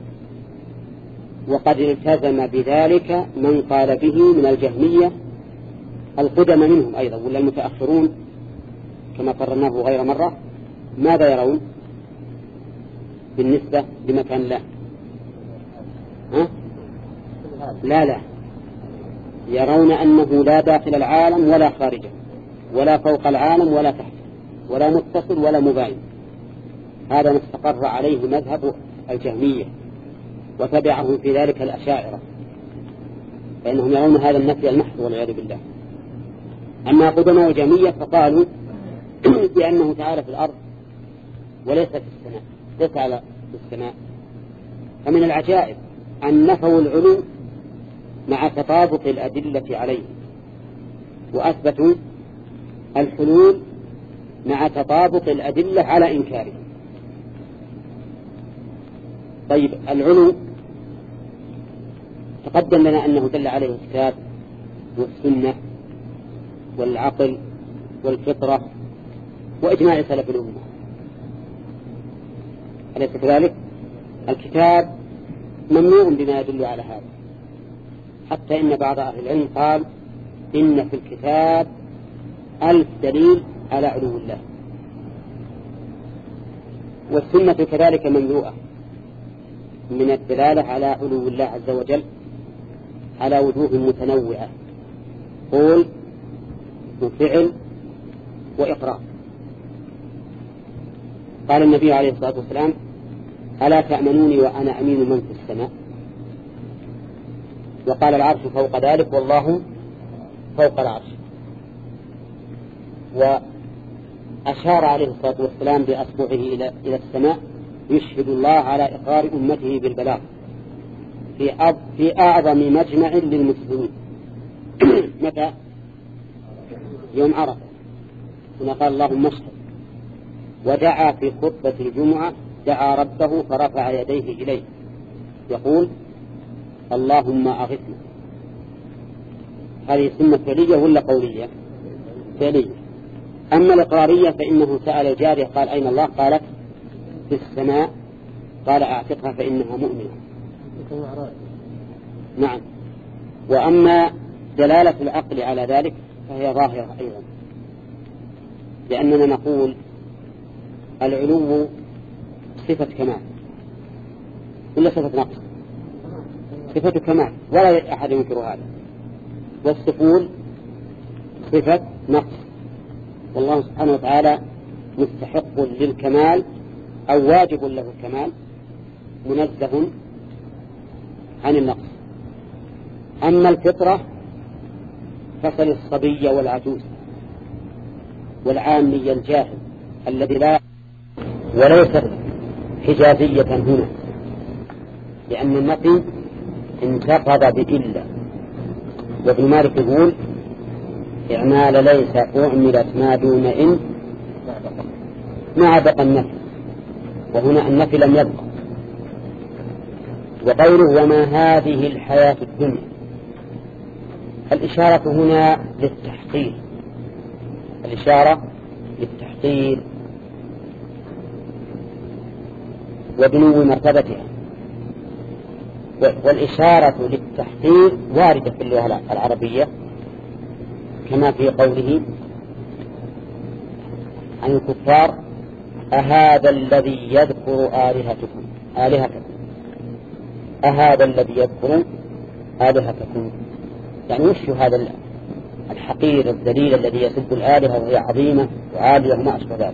وقد التزم بذلك من قال به من الجهمية القدم منهم أيضا، ولا المتأخرون كما قررناه غير مرة. ماذا يرون بالنسبة لمكان الله؟ ها؟ لا لا، يرون أنه لا داخل العالم ولا خارجه، ولا فوق العالم ولا تحته، ولا متصل ولا مباين. هذا ما استقر عليه مذهب الجهمية، وتبعه في ذلك الأشاعرة، فإنهم يرون هذا النفي المحض والعياذ بالله. أما قدماء الجهمية فقالوا بأنه تعالى في الأرض وليس في السماء، ليس على السماء. فمن العجائب أن نفوا العلو مع تطابق الأدلة عليه، وأثبتوا الحلول مع تطابق الأدلة على إنكاره. طيب. العلو تقدم لنا أنه دل عليه الكتاب والسنة والعقل والفطرة وإجماع سلف الأمة، أليس كذلك؟ الكتاب ممنوع بما يدل على هذا، حتى إن بعض أهل العلم قال إن في الكتاب ألف دليل على علو الله. والسنة كذلك مملوءة من الدلالة على علو الله عز وجل على وجوه متنوعة، قول وفعل وإقرار. قال النبي عليه الصلاة والسلام ألا تأمنوني وأنا أمين من في السماء؟ وقال العرش فوق ذلك والله فوق العرش. وأشار عليه الصلاة والسلام بأصبعه إلى إلى السماء يشهد الله على إقرار أمته بالبلاغ في في أعظم مجمع للمسلمين. متى؟ يوم عرفة هنا قال اللهم اشهد، ودعا في خطبة الجمعة دعا ربه فرفع يديه إليه يقول اللهم أغثنا. هذه سنة فعلية ولا قولية؟ فعلية. أما الإقرارية فإنه سأل الجارية قال أين الله؟ قالت في السماء. قال أعتقها فإنها مؤمنة. نعم. وأما دلالة العقل على ذلك فهي ظاهرة أيضا، لأننا نقول العلو صفة كمال ولا صفة نقص؟ صفة كمال ولا أحد ينكر هذا، والسفول صفة نقص، والله سبحانه وتعالى مستحق للكمال أو واجب له الكمال منزه عن النقص. أما الفطرة فصل الصبي والعجوز والعامي الجاهل الذي لا، وليست حجازية هنا، لأن النفي انتقض بإلا. وابن مالك يقول إعمال ليس أعملت ما دون إن ما بقى النفي، وهنا النفي لم يبقى. وقوله وما هذه الحياة الدنيا، الإشارة هنا للتحقير، الإشارة للتحقير ودنو مرتبتها، والإشارة للتحقير واردة في اللغة العربية كما في قوله عن الكفار أهذا الذي يذكر آلهتكم آلهتكم أهذا الذي يذكر آلهتكم، يعني وش هذا الحقير الذليل الذي يسب الآلهة وهي عظيمة وعالية وما أشبه ذلك.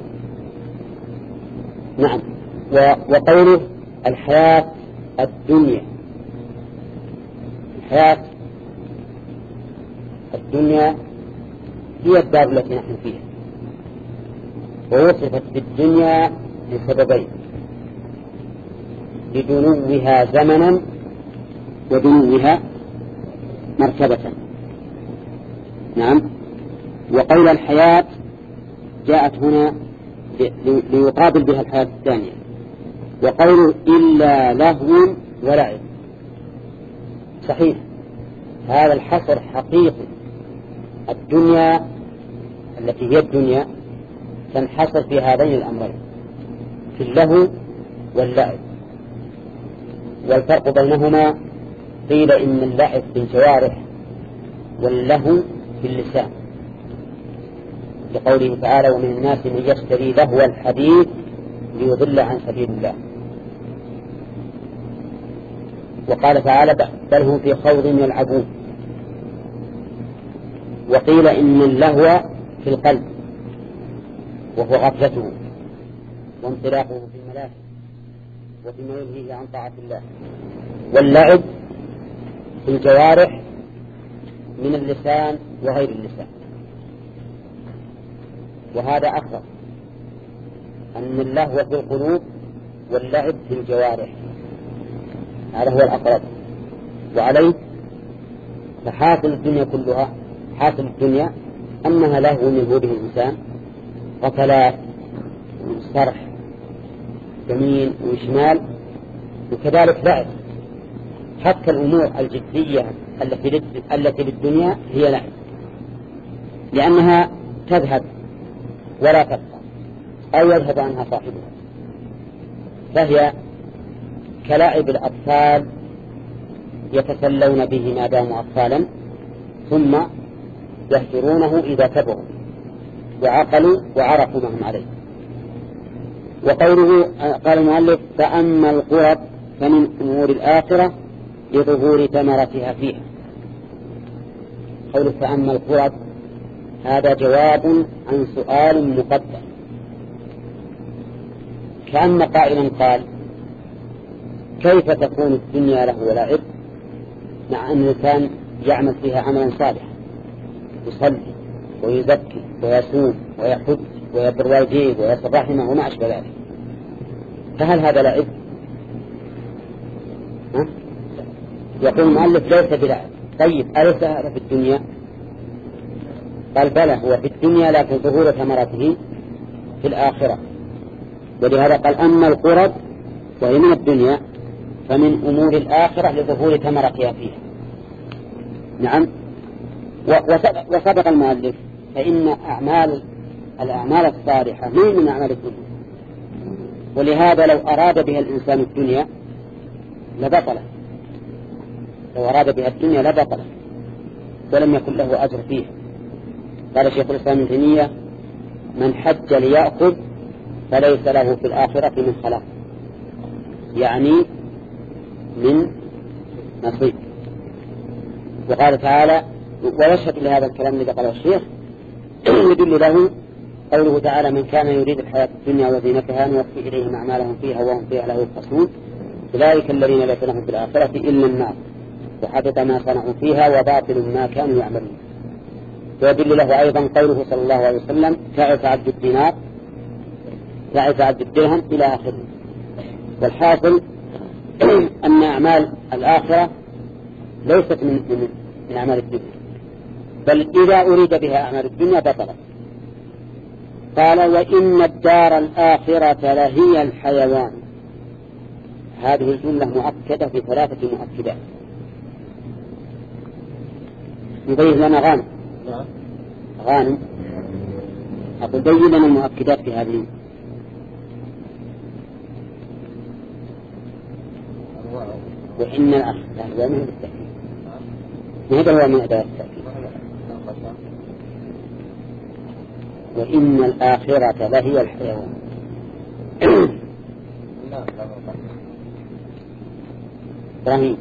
نعم. وقوله الحياة الدنيا، الحياة الدنيا هي الدار التي نحن فيها، ووصفت بالدنيا لسببين: لدنوها زمنا ودنوها مرتبة. نعم. وقول الحياة جاءت هنا ليقابل بها الحياة الثانية. وقول إلا لهو ولعب، صحيح هذا الحصر حقيقي. الدنيا التي هي الدنيا تنحصر في هذين الأمرين، في اللهو واللعب. والفرق بينهما قيل إن اللعب في الجوارح واللهو في اللسان، لقوله تعالى ومن الناس من يشتري لهو الحديث ليضل عن سبيل الله. وقال تعالى بل هم في خوض يلعبون. وقيل إن اللهو في القلب وهو غفلته وانطلاقه في الملاهي وفيما يلهيه عن طاعة الله. واللعب في الجوارح من اللسان وغير اللسان. وهذا أخر أن اللهو في القلوب واللعب في الجوارح، هذا هو الأقرب. وعليه فحاصل الدنيا كلها، حاصل الدنيا أنها لهو يلهو به الإنسان، قتلات وصرح يمين وشمال، وكذلك لعب. حتى الأمور الجدية التي التي بالدنيا هي لعب، لأنها تذهب ولا تبقى أو يذهب عنها صاحبها، فهي كلاعب الأطفال يتسلون به ما داموا أطفالا، ثم يهجرونه إذا كبروا وعقلوا وعرفوا ما هم عليه. وقوله قال المؤلف فأما القرب فمن أمور الآخرة لظهور ثمرتها فيها. قوله فأما القرب هذا جواب عن سؤال مقدم، كأن قائلا قال كيف تكون الدنيا له ولعب مع أن الإنسان يعمل فيها عملا صالحا، يصلي ويزكي ويصوم ويحج ويبر والديه ويصل رحمه وما أشبه ذلك، فهل هذا لعب؟ ها؟ يقول المؤلف ليس بلعب. طيب أليس هذا في الدنيا؟ قال بلى هو في الدنيا لكن ظهور ثمرته في الآخرة. ولهذا قال أما القرب وهي من الدنيا فمن أمور الآخرة لظهور ثمرتها فيها. نعم. وسبق المؤلف فإن أعمال الأعمال الصالحة من من أعمال الدنيا، ولهذا لو أراد بها الإنسان الدنيا لبطل، لو أراد بها الدنيا لبطل ولم يكن له أجر فيها. قال شيخ الإسلام ابن تيمية من حج ليأخذ فليس له في الآخرة من خلاق، يعني من نصيب. وقال تعالى ويشهد لهذا الكلام الذي قاله الشيخ يدل له قوله تعالى من كان يريد الحياة الدنيا وزينتها نوفي إليهم أعمالهم فيها وهم فيها له يبخسون أولئك الذين ليس لهم في الآخرة إلا النار وحبط ما صنعوا فيها وباطل ما كانوا يعملون. ويدل له أيضا قوله صلى الله عليه وسلم تعس عبد الدينار تعس عبد الدرهم إلى آخره. والحاصل أن أعمال الآخرة ليست من, من, من أعمال الدنيا، بل إذا أريد بها أعمال الدنيا بطلت. قال وإن الدار الآخرة لهي الحيوان. هذه الجملة مؤكدة بثلاثة مؤكدات. نبين لنا غانم غانم أقول بين لنا المؤكدات في هذه. وإن الآخرة من التأكيد هذا هو من أداة التأكيد. وإن الآخرة لهي الحيوان. إبراهيم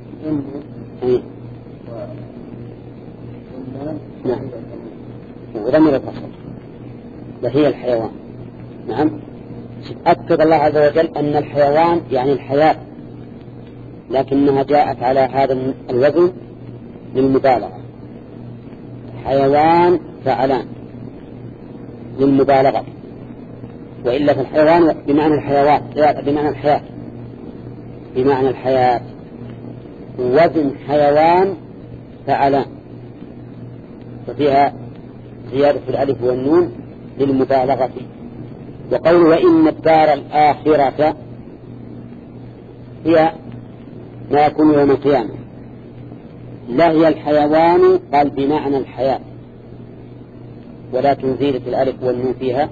نعم ورمي الفصل لهي الحيوان. نعم. أكد الله عز وجل أن الحيوان يعني الحياة، لكنها جاءت على هذا الوزن للمبالغة. حيوان فعلان للمبالغة، وإلا في الحيوان بمعنى الحيوان بمعنى الحياة بمعنى الحياة وزن حيوان فعلان، ففيها زيادة الألف والنون للمبالغة. وقول وإن الدار الآخرة هي ما يكون يوم القيامة لا هي الحيوان قال بمعنى الحياة، ولكن زيادة الألف والنون فيها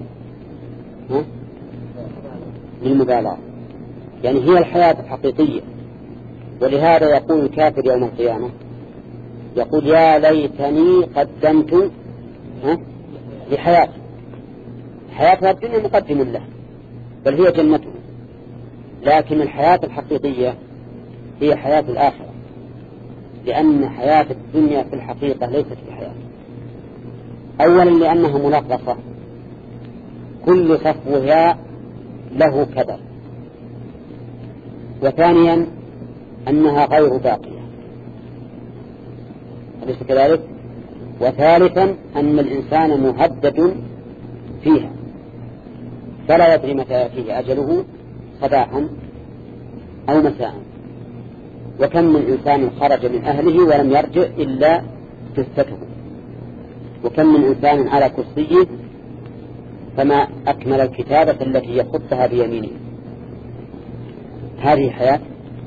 للمبالغة، يعني هي الحياة الحقيقية. ولهذا يقول الكافر يوم القيامة يقول يا ليتني قدمت لحياتي. حياتها الدنيا مقدم له بل هي جنته، لكن الحياة الحقيقية هي حياة الآخرة، لأن حياة الدنيا في الحقيقة ليست بحياة. أولا لأنها منغصة كل صفوها له كدر، وثانيا أنها غير باقية أليس كذلك؟ وثالثا أن الإنسان مهدد فيها فلا يدري متى يأتيه أجله صباحا أو مساء. وكم من إنسان خرج من أهله ولم يرجع إلا جثته، وكم من إنسان على كرسيه فما أكمل الكتابة التي يخطها بيمينه. هذه حياة؟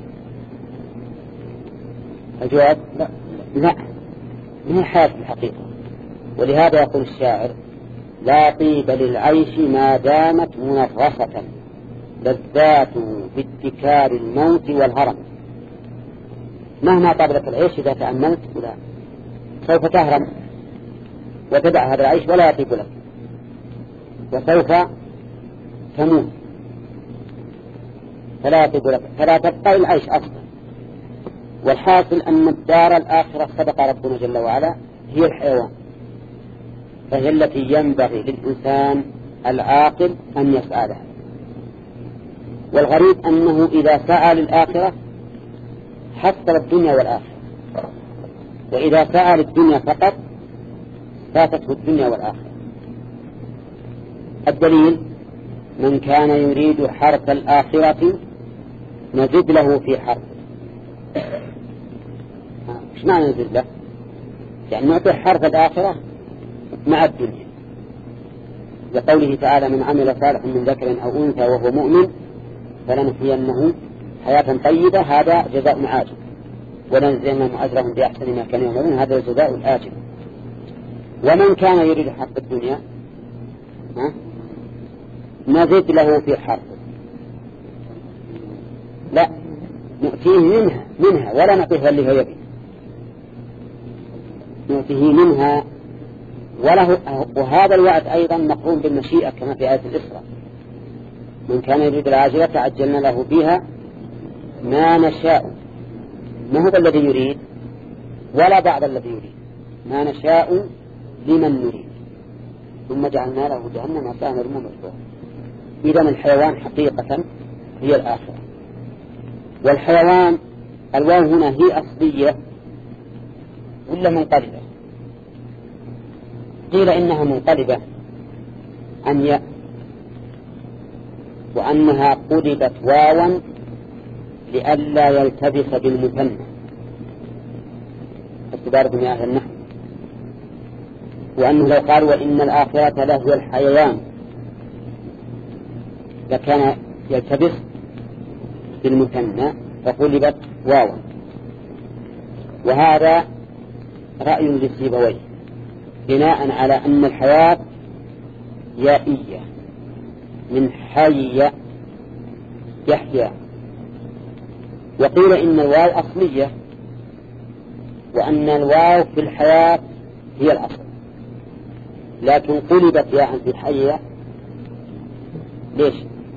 الجواب لا لا ما هي حياة الحقيقة. ولهذا يقول الشاعر لا طيب للعيش ما دامت منغصة لذات باتكار الموت والهرم. مهما طابلت العيش إذا تأملت لا سوف تهرم وتدع هذا العيش ولا يطيب لك، وسوف تموت فلا يطيب لك، فلا تبقى العيش أصلا. والحاصل أن الدار الآخرة صدق ربنا جل وعلا هي الحيوان، فهي التي ينبغي للإنسان العاقل أن يسعى لها. والغريب أنه إذا سعى للآخرة حصل الدنيا والآخرة، وإذا سعى للدنيا فقط فاتته الدنيا والآخرة. الدليل من كان يريد حرث الآخرة نزد له في حرثه. ايش معنى نزد له؟ يعني نعطيه حرث الآخرة مع الدنيا، لقوله تعالى من عمل صالحا من ذكر أو أنثى وهو مؤمن فلنحيينه حياة طيبة، هذا جزاء عاجل، ولنجزينهم أجرهم بأحسن ما كانوا يعملون، هذا الجزاء الآجل. ومن كان يريد حق الدنيا نزد له في حرفه، لا نؤتيه منها منها ولا نعطيه اللي هو يبي، نؤتيه منها وله. وهذا الوعد أيضا مقرون بالمشيئة كما في آية الإسراء، من كان يريد العاجلة عجلنا له بها ما نشاء، ما هو الذي يريد ولا بعض الذي يريد، ما نشاء لمن نريد ثم جعلنا له جهنم وساءت مصيرا. إذا الحيوان حقيقة هي الآخرة. والحيوان الواو هنا هي أصلية ولا منقلبة؟ قيل إنها منقلبة أن ي... وأنها قلبت واوا لئلا يلتبس بالمثنى، اعتبار من أهل النحو، وأنه لو قال وإن الآخرة لهو الحيوان لكان يلتبس بالمثنى فقلبت واوا. وهذا رأي للسيبويه بناء على أن الحياة يائية من حي يحيى، وقيل إن الواو أصلية وأن الواو في الحياة هي الأصل، لكن قلبت ياء في حي ليش؟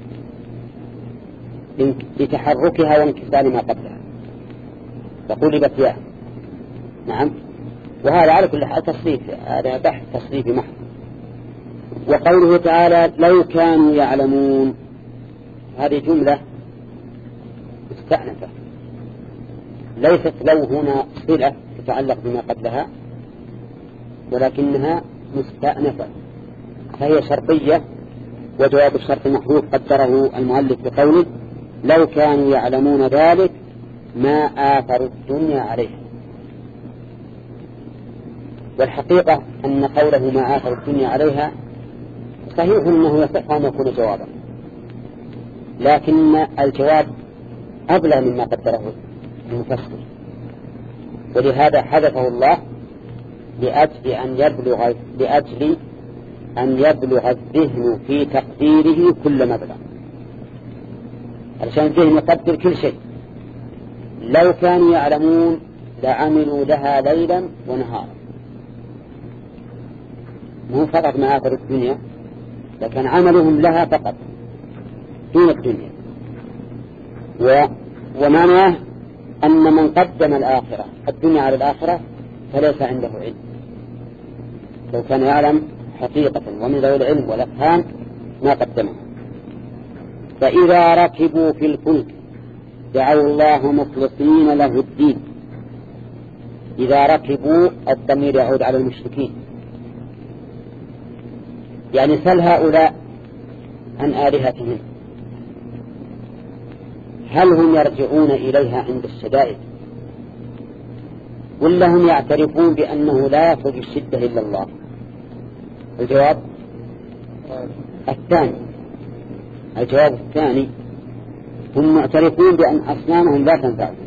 لتحركها وانكسار ما قبلها فقلبت ياء. نعم، وهذا على كل حال تصريف، هذا بحث تصريفي محض. وقوله تعالى لو كانوا يعلمون، هذه جملة مستأنفة، ليست لو هنا صلة تتعلق بما قبلها ولكنها مستأنفة، فهي شرطية، وجواب الشرط محذوف قدره المؤلف بقوله لو كانوا يعلمون ذلك ما آثروا الدنيا عليها. والحقيقة أن قوله ما آثروا الدنيا عليها صحيح أنه يصح أن يكون جوابا، لكن الجواب أبلغ مما قدره المفسر، ولهذا حذفه الله لأجل أن يبلغ لأجل أن يبلغ الذهن في تقديره كل مبلغ، علشان الذهن يقدر كل شيء. لو كانوا يعلمون لعملوا لها ليلا ونهارا، مو فقط ما آثر الدنيا، لكن عملهم لها فقط دون الدنيا. و... ومعناه أن من قدم الآخرة الدنيا على الآخرة فليس عنده علم. لو كان يعلم حقيقة ومن ذوي العلم والأفهام ما قدمه. فإذا ركبوا في الفلك دعوا الله مخلصين له الدين. إذا ركبوا الضمير يعود على المشركين، يعني سل هؤلاء عن آلهتهم هل هم يرجعون إليها عند الشدائد ولا هم يعترفون بأنه لا يخرج الشدة إلا الله؟ الجواب الثاني، الجواب الثاني، هم معترفون بأن أصنامهم لا تنفعهم،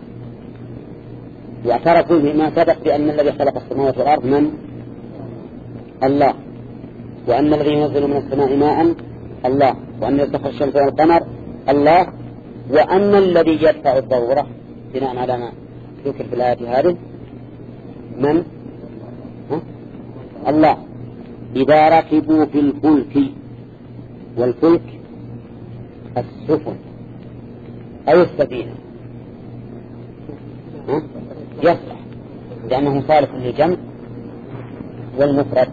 واعترفوا بما سبق بأن الذي خلق السماوات والأرض من؟ الله، وأن الذي ينزل من السماء ماء الله، وأن يسخر الشمس والقمر الله، وأن الذي يدفع الضرورة بناء على ما ذكر في الآية هذه من؟ ها؟ الله. إذا ركبوا في الفلك، والفلك السفن أو السفينة يصلح لأنه صالح للجمع والمفرد.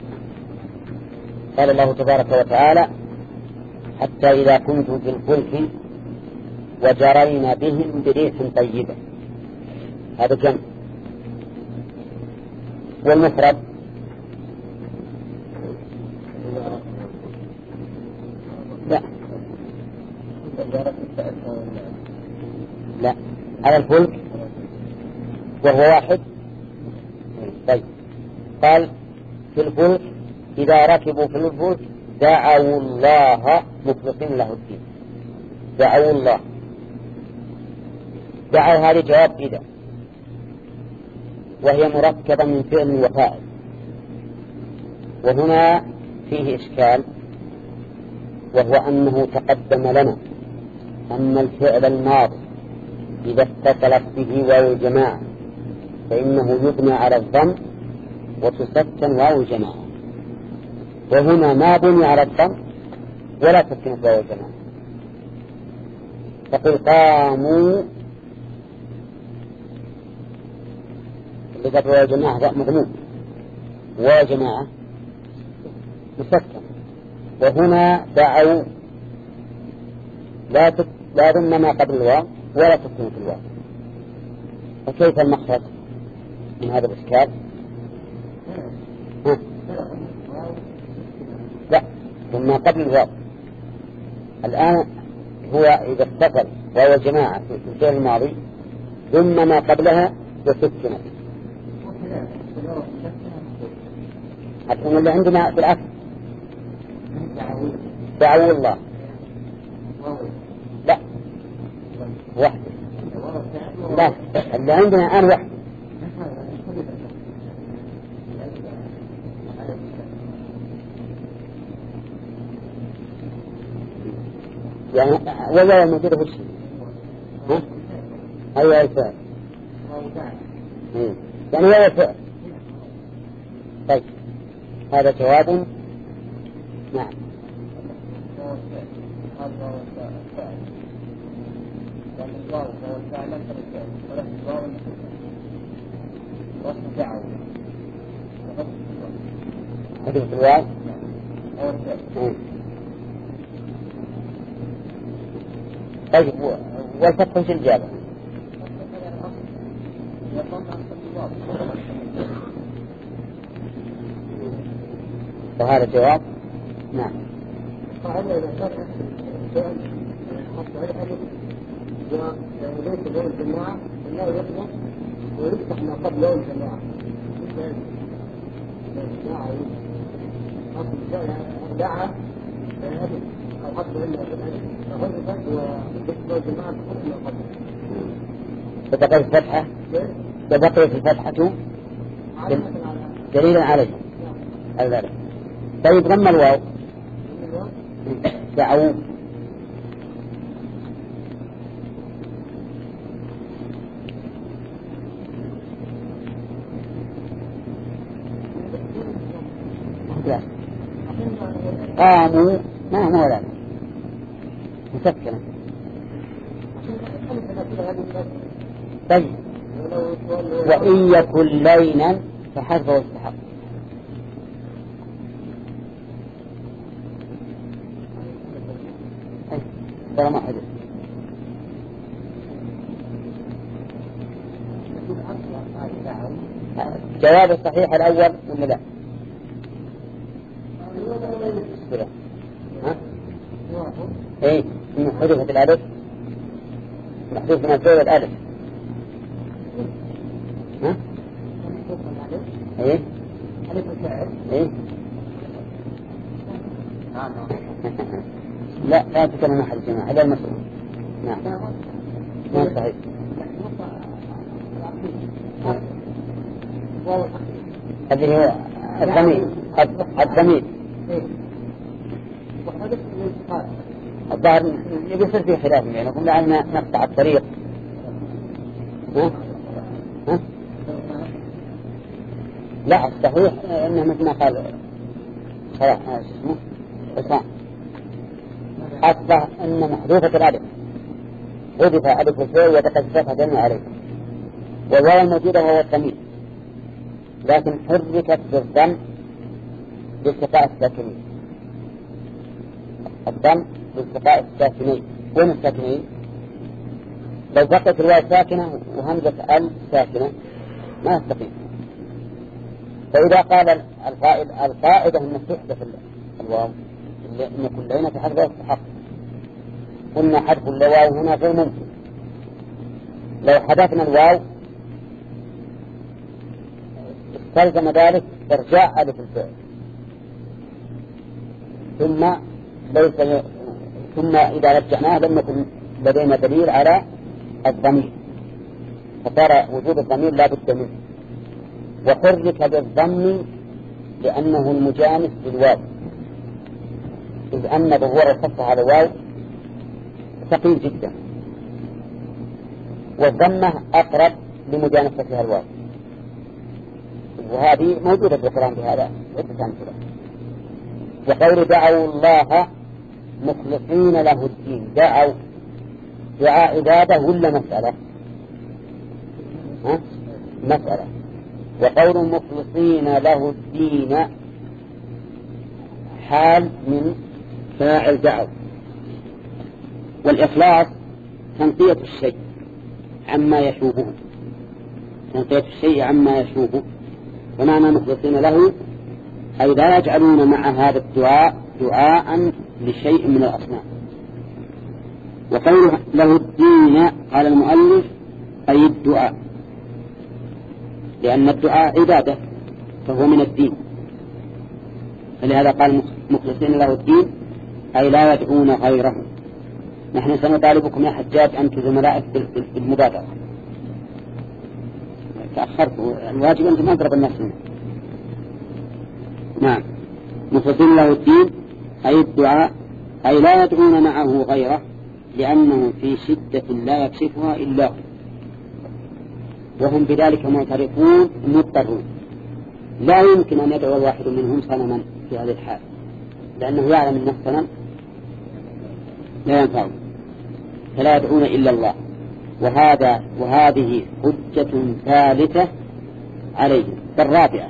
قال الله تبارك وتعالى حتى إذا كنتم في الفلك وجرينا بهم بريح طيبة، هذا جمع. والمفرد لا لا على الفلك وهو واحد. طيب قال في الفلك إذا ركبوا في الفلك دعوا الله مخلصين له الدين. دعوا الله، دعوا هذه جواب إذا، وهي مركبة من فعل وفاعل. وهنا فيه إشكال، وهو أنه تقدم لنا أن الفعل الماضي إذا اتصلت به واو الجماعة فإنه يبنى على الضم وتسكن واو الجماعة، وهنا ما بني على الضم ولا تسكن واو الجماعة. فقل قاموا اللي قد واو الجماعة مضمون، واو الجماعة مسكن، وهنا دعوا لا تك... لا ضم ما قبل الواو ولا تسكن في الواو. فكيف المقصد من هذا الإشكال؟ ها؟ لا، ثم قبل الواو. الآن هو إذا اتصل واو الجماعة في الفعل الماضي ثم ما قبلها وسكنت. الآن اللي عندنا بالعكس دعوا الله. لا واحد، لا اللي عندنا الآن واحد. يعني ولا موجودة في الشيء. ها؟ أيوة الفعل. يعني ولا فعل. طيب هذا جواب. نعم. هذه في الواو. طيب والفتح في الجابة. وهذا جواب. نعم. وليس يوم الجماعة إنه يطلق ويفتح ما قبل يوم الجماعة. دعا أو حتى إلا فغلقت ويفتح الجماعة تقول ما قبل. فبقي الفتحة فبقي الفتحة دليلا عليه. هذا طيب ضم الواو دعوا قاموا ما ما ولا مسكنة. طيب وإن يكن لينا فحذف واستحق. ترى ما حدث. جواب الصحيح الأول ولا لا؟ ها؟ ايه من حذفت الألف محذوف من الفعل الألف. ها؟ ايه ايه لا لا تكلم أحد الجماعة هذا المسؤول. نعم ما صحيح. هذه هو الضمير الضمير الظاهر يصير فيه خلاف بينكم لأن نقطع الطريق. ها؟ ها؟ لا الصحيح انه مثل ما قال صلاح اسمه عصام أصبح أن محذوفة الألف حذف ألف الفعل وتقدستها دلنا عليه، والواو الموجودة وهو الضمير لكن حركت بالضم بالتقاء الساكنين. الضم بالتقاء الساكنين. وين الساكنين؟ لو بقيت الواو ساكنة وهمزة ال ساكنة ما يستقيم. فإذا قال القائد القائدة أن تحدث الواو إن كلنا في حذف يستحق، قلنا حذف الواو هنا غير ممكن. لو حذفنا الواو استلزم ذلك إرجاع ألف الفعل، ثم ليس ثم إذا رجعناه لم يكن لدينا دليل على الضمير، فصار وجود الضمير لا بد منه. وحرك بالضم لأنه المجانس للواو، إذ أن ظهور الخفة على الواو ثقيل جدا، والضمة أقرب لمجانستها الواو، وهذه موجودة في القرآن بهذا عدة أمثلة. وقول دعوا الله مخلصين له الدين، دعوا دعاء عبادة ولا مسألة؟ ها؟ مسألة. وقول مخلصين له الدين حال من فاعل دعوا. والإخلاص تنقية الشيء عما يشوبه، تنقية الشيء عما يشوبه، ومعنى مخلصين له أي لا يجعلون مع هذا الدعاء دعاء لشيء من الأصنام. وقوله له الدين قال المؤلف أي الدعاء، لأن الدعاء عبادة فهو من الدين، فلهذا قال مخلصين له الدين أي لا يدعون غيره. نحن سنطالبكم يا حجاج أن زملائك بالمبادرة، تأخرت، الواجب أن تضرب الناس منه. نعم، مخلصين له الدين أي الدعاء أي لا يدعون معه غيره، لأنه في شدة لا يكشفها إلا هو، وهم بذلك معترفون مضطرون. لا يمكن أن يدعو الواحد منهم صنما في هذه الحال، لأنه يعلم أن الصنم لا ينفعه، فلا يدعون إلا الله. وهذا وهذه حجة ثالثة عليهم. الرابعة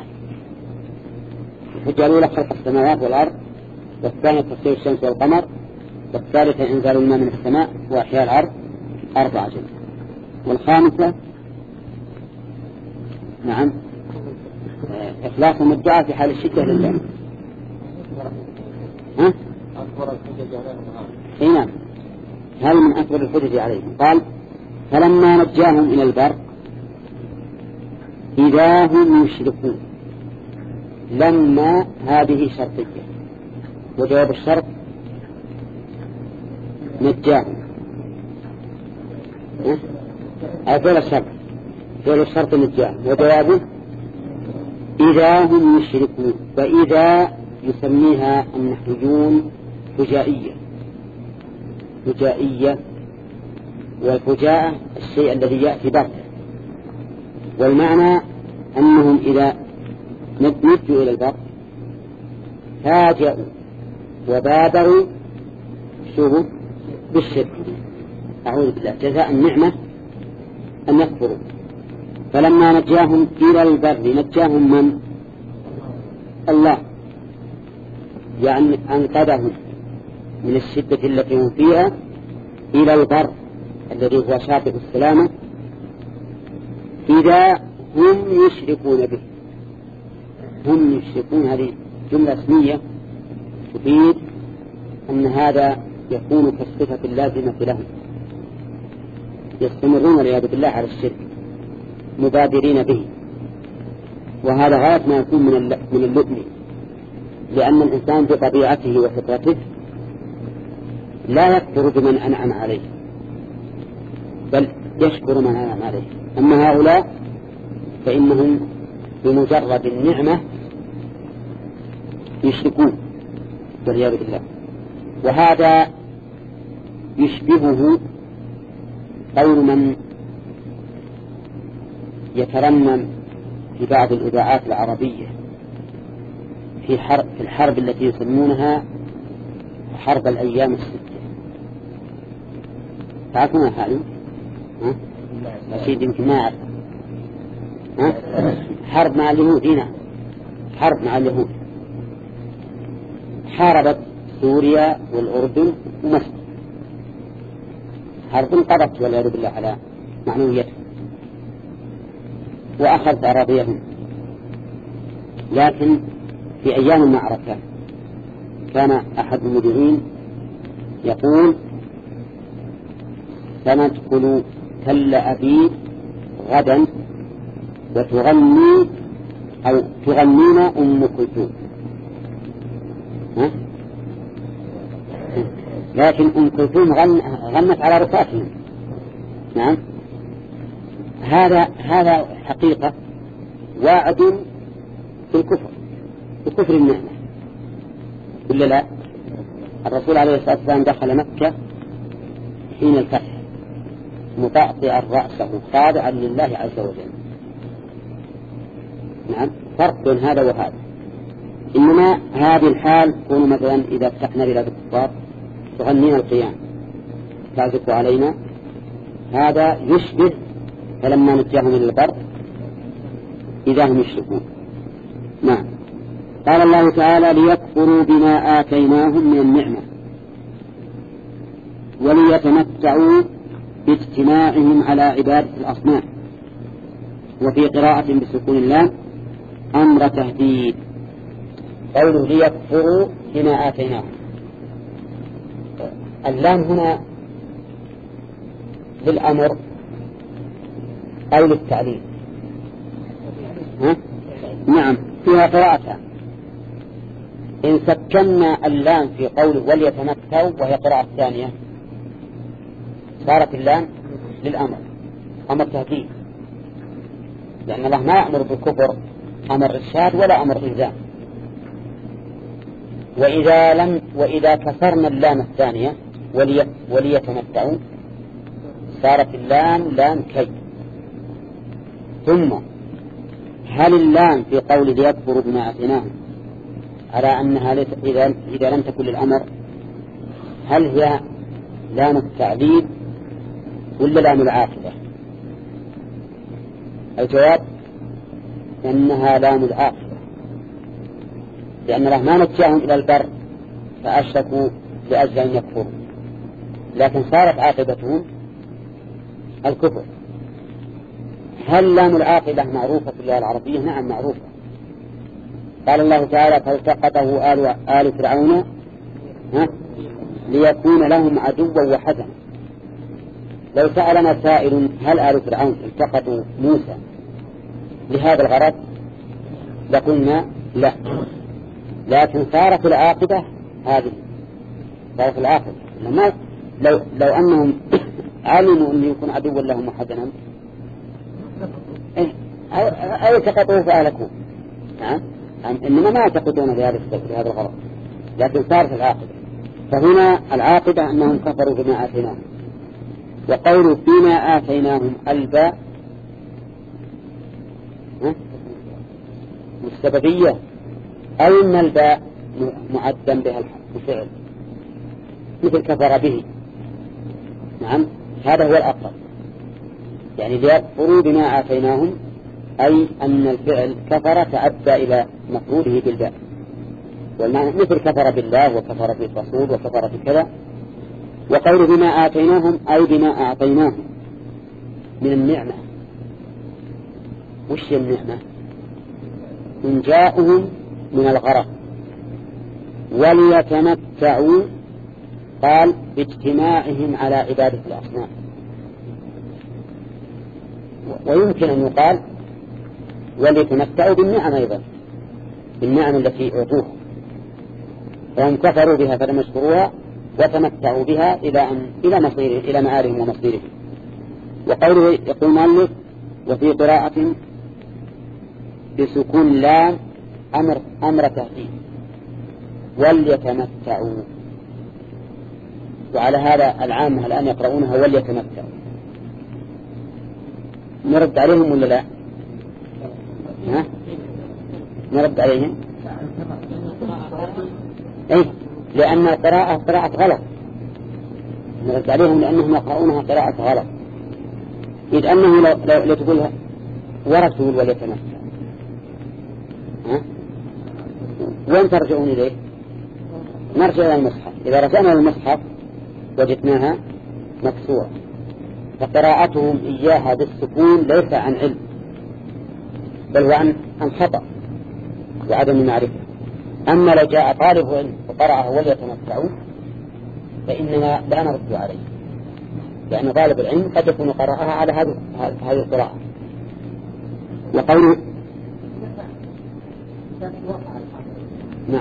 الحجة الأولى خلق السماوات والأرض، والثانية تسخير الشمس والقمر، والثالثة إنزال الماء من السماء وأحياء الأرض أربعة جنة. والخامسة نعم إخلاصهم الدعاء في حال الشدة لله. ها؟ أي نعم، هل من أكبر الحجج عليهم؟ قال فلما نجاهم إلى البر إذا هم يشركون. لما هذه شرطية، وجواب الشرط نجاهم. أقول الشرط فعل الشرط نجاهم، وجوابه إذا هم يشركون. فإذا يسميها النحويون فجائية، فجائية، والفجاءة الشيء الذي يأتي بغتة، والمعنى أنهم إذا نجوا إلى البر فاجأوا وبادروا شو بالشرك. أعوذ بالله، جزاء النعمة أن يكفروا. فلما نجاهم إلى البر نجاهم من؟ الله، يعني أنقذهم من الشدة التي هم فيها إلى البر الذي هو شاطئ السلامة، إذا هم يشركون به. هم يشركون هذه جملة اسمية تفيد أن هذا يكون كالصفة اللازمة لهم، يستمرون والعياذ بالله على الشرك مبادرين به. وهذا غاية ما يكون من من اللؤم، لأن الإنسان بطبيعته وفطرته لا يكفر بمن أنعم عليه، بل يشكر من أنعم عليه. أما هؤلاء فإنهم بمجرد النعمة يشركون والعياذ بالله. وهذا يشبهه قول من يترنم في بعض الإذاعات العربية في حرب في الحرب التي يسمونها حرب الأيام الستة. تعرفونها حالي؟ ها؟ أشيد يمكن ما أعرف. ها؟ حرب مع اليهود. هنا حرب مع اليهود، حاربت سوريا والأردن ومصر، حرب قضت والعياذ بالله على معنويتهم وأخذت أراضيهم. لكن في أيام المعركة كان أحد المذيعين يقول سندخل تل أبيب غدا وتغني أو تغنين أم كلثوم، ها؟ لكن أم كلثوم غن... غنت على ركعتهم. نعم، هذا هذا حقيقة واعد في الكفر، في كفر النعمة، ولا لا؟ الرسول عليه الصلاة والسلام دخل مكة حين الفتح مطأطئا رأسه خاضعا لله عز وجل. نعم، فرق بين هذا وهذا. إنما هذه الحال تكون مثلا إذا فتحنا بلاد الكفار تغنين القيام تعزف علينا، هذا يشبه فلما نجاهم إلى البر إذا هم يشركون. نعم. قال الله تعالى ليكفروا بما آتيناهم من النعمة وليتمتعوا باجتماعهم على عبادة الأصنام. وفي قراءة بسكون اللام أمر تهديد، قوله ليكفروا بما آتيناهم، اللام هنا للأمر أو للتعليل؟ ها؟ نعم، فيها قراءتها. إن سكننا اللام في قوله وليتمتعوا وهي قراءة ثانية صارت اللام للأمر، أمر تهديد، لأن الله ما يأمر بالكفر أمر إرشاد ولا أمر إلزام. وإذا لم وإذا كسرنا اللام الثانية ولي وليتمتعوا صارت اللام لام كي. ثم هل اللام في قول ليكفروا بما آتيناهم على أنها إذا إذا لم تكن للأمر هل هي لام التعليل ولا لام العاقبة؟ الجواب أنها لام العاقبة، لأن الله ما نجاهم إلى البر فأشركوا لأجل أن يكفروا، لكن صارت عاقبتهم الكفر. هل لام العاقبة معروفة في اللغة العربية؟ نعم معروفة. قال الله تعالى فالتقطه آل, آل فرعون ليكون لهم عدوا وحزنا. لو سألنا سائل هل آل فرعون التقطوا موسى لهذا الغرض لقلنا لا، لكن صارت العاقبة هذه، صارت العاقبة لما لو, لو أنهم علموا أن يكون عدوا لهم وحزنا أو التقطوه فأهلكوه. نعم، إنما ما يعتقدون بهذا الغرض، لكن صارت العاقبة. فهنا العاقبة أنهم كفروا بما آتيناهم. وقولوا بما آتيناهم الباء السببية أو أن الباء معدم بها الفعل مثل كفر به. نعم، هذا هو الأقرب، يعني ليكفروا بما آتيناهم أي أن الفعل كفر تعدى إلى مفعوله بالباء، والمعنى مثل كفر بالله وكفر بالرسول وكفر بكذا. وقول بما آتيناهم أي بما أعطيناهم من النعمة. وش النعمة؟ إنجاؤهم من الغرق وليتمتعوا، قال باجتماعهم على عبادة الأصنام. ويمكن أن يقال وليتمتعوا بالنعم أيضا، بالنعم التي أعطوها، فهم كفروا بها فلم يشكروها وتمتعوا بها إلى أن إلى مصير إلى مآلهم ومصيرهم. وقوله يقول مؤلف وفي قراءة بسكون لام أمر أمر تهديد وليتمتعوا. وعلى هذا العامة الآن يقرؤونها وليتمتعوا. نرد عليهم ولا لا؟ ها؟ نرد عليهم؟ إيه؟ لأن قراءة قراءة غلط. نرد عليهم لأنهم يقرؤونها قراءة غلط، إذ أنه لو, لو, لو تقولها ورسول وليتمتع، ها؟ وين ترجعون إليه؟ نرجع إلى المصحف. إذا رجعنا إلى المصحف وجدناها مكسورة، فقراءتهم إياها بالسكون ليس عن علم بل هو عن خطأ وعدم معرفة. أما لو جاء طالب علم وقرأه وليتمتعوا فإننا لا نرد عليه، لأن طالب العلم قد يكون قرأها على هذه القراءة. وقوله نعم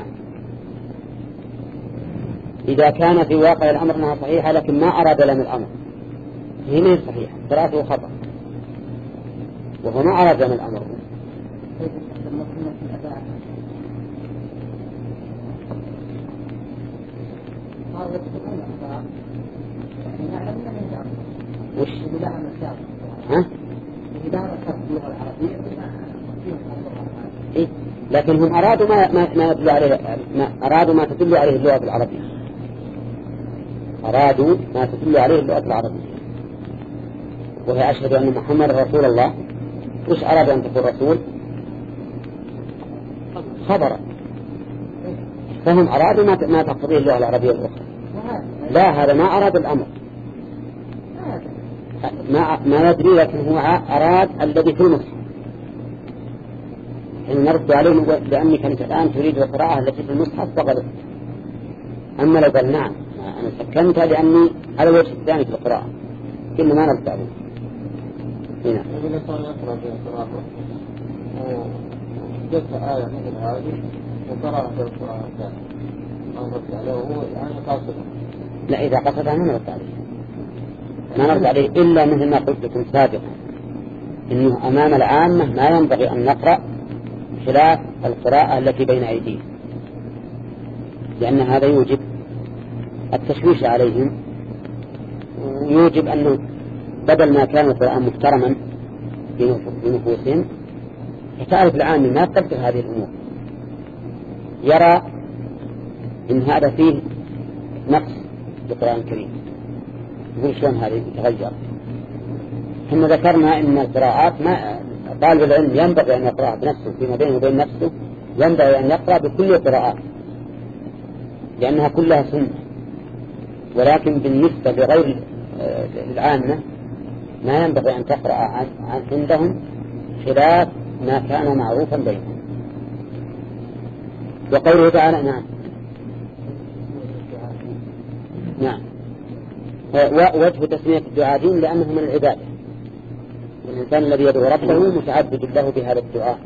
إذا كان في واقع الأمر أنها صحيحة لكن ما أراد لم الأمر هي ما هي صحيحة قراءته خطأ وهو ما أراد لم الأمر. وش؟ ها؟ إيه؟ لكن هم أرادوا ما ما ما يدل عليه ما أرادوا ما تدل عليه اللغة العربية أرادوا ما تدل عليه اللغة العربية وهي أشهد أن محمد رسول الله. وش أراد أن تكون رسول؟ خبرا. فهم أرادوا ما ما تقتضيه اللغة العربية الأخرى. لا هذا ما أراد الأمر ما ما يدري لكن هو أراد الذي في المصحف. حين نرد عليه لأنك أنت الآن تريد القراءة التي في المصحف فغلط. أما لو قال نعم أنا سكنتها لأني على الوجه الثاني في القراءة كنا ما نرد عليه. هنا إذا كان يقرأ في القراءة جت آية مثل هذه وقرأ في القراءة الثانية ما نرد عليه وهو يعني قاصد. لا إذا قصدها ما نرد عليه ما نرد عليه إلا مثل ما قلت لكم سابقا إنه أمام العامة ما ينبغي أن نقرأ خلاف القراءة التي بين أيديهم لأن هذا يوجب التشويش عليهم ويوجب أنه بدل ما كان القرآن محترما في نفوسهم فتعرف العامة ما تقدر هذه الأمور يرى إن هذا فيه نقص بالقرآن الكريم يقول شلون هذا يتغير. ثم ذكرنا إن القراءات ما طالب العلم ينبغي أن يقرأ بنفسه فيما بينه وبين نفسه ينبغي أن يقرأ بكل القراءات لأنها كلها سنة ولكن بالنسبة لغير العامة ما ينبغي أن تقرأ عندهم خلاف ما كان معروفا بينهم. وقوله تعالى نعم نعم وجه تسمية الدعاء لأنه من العبادة والإنسان الذي يدعو ربه متعبد له بهذا الدعاء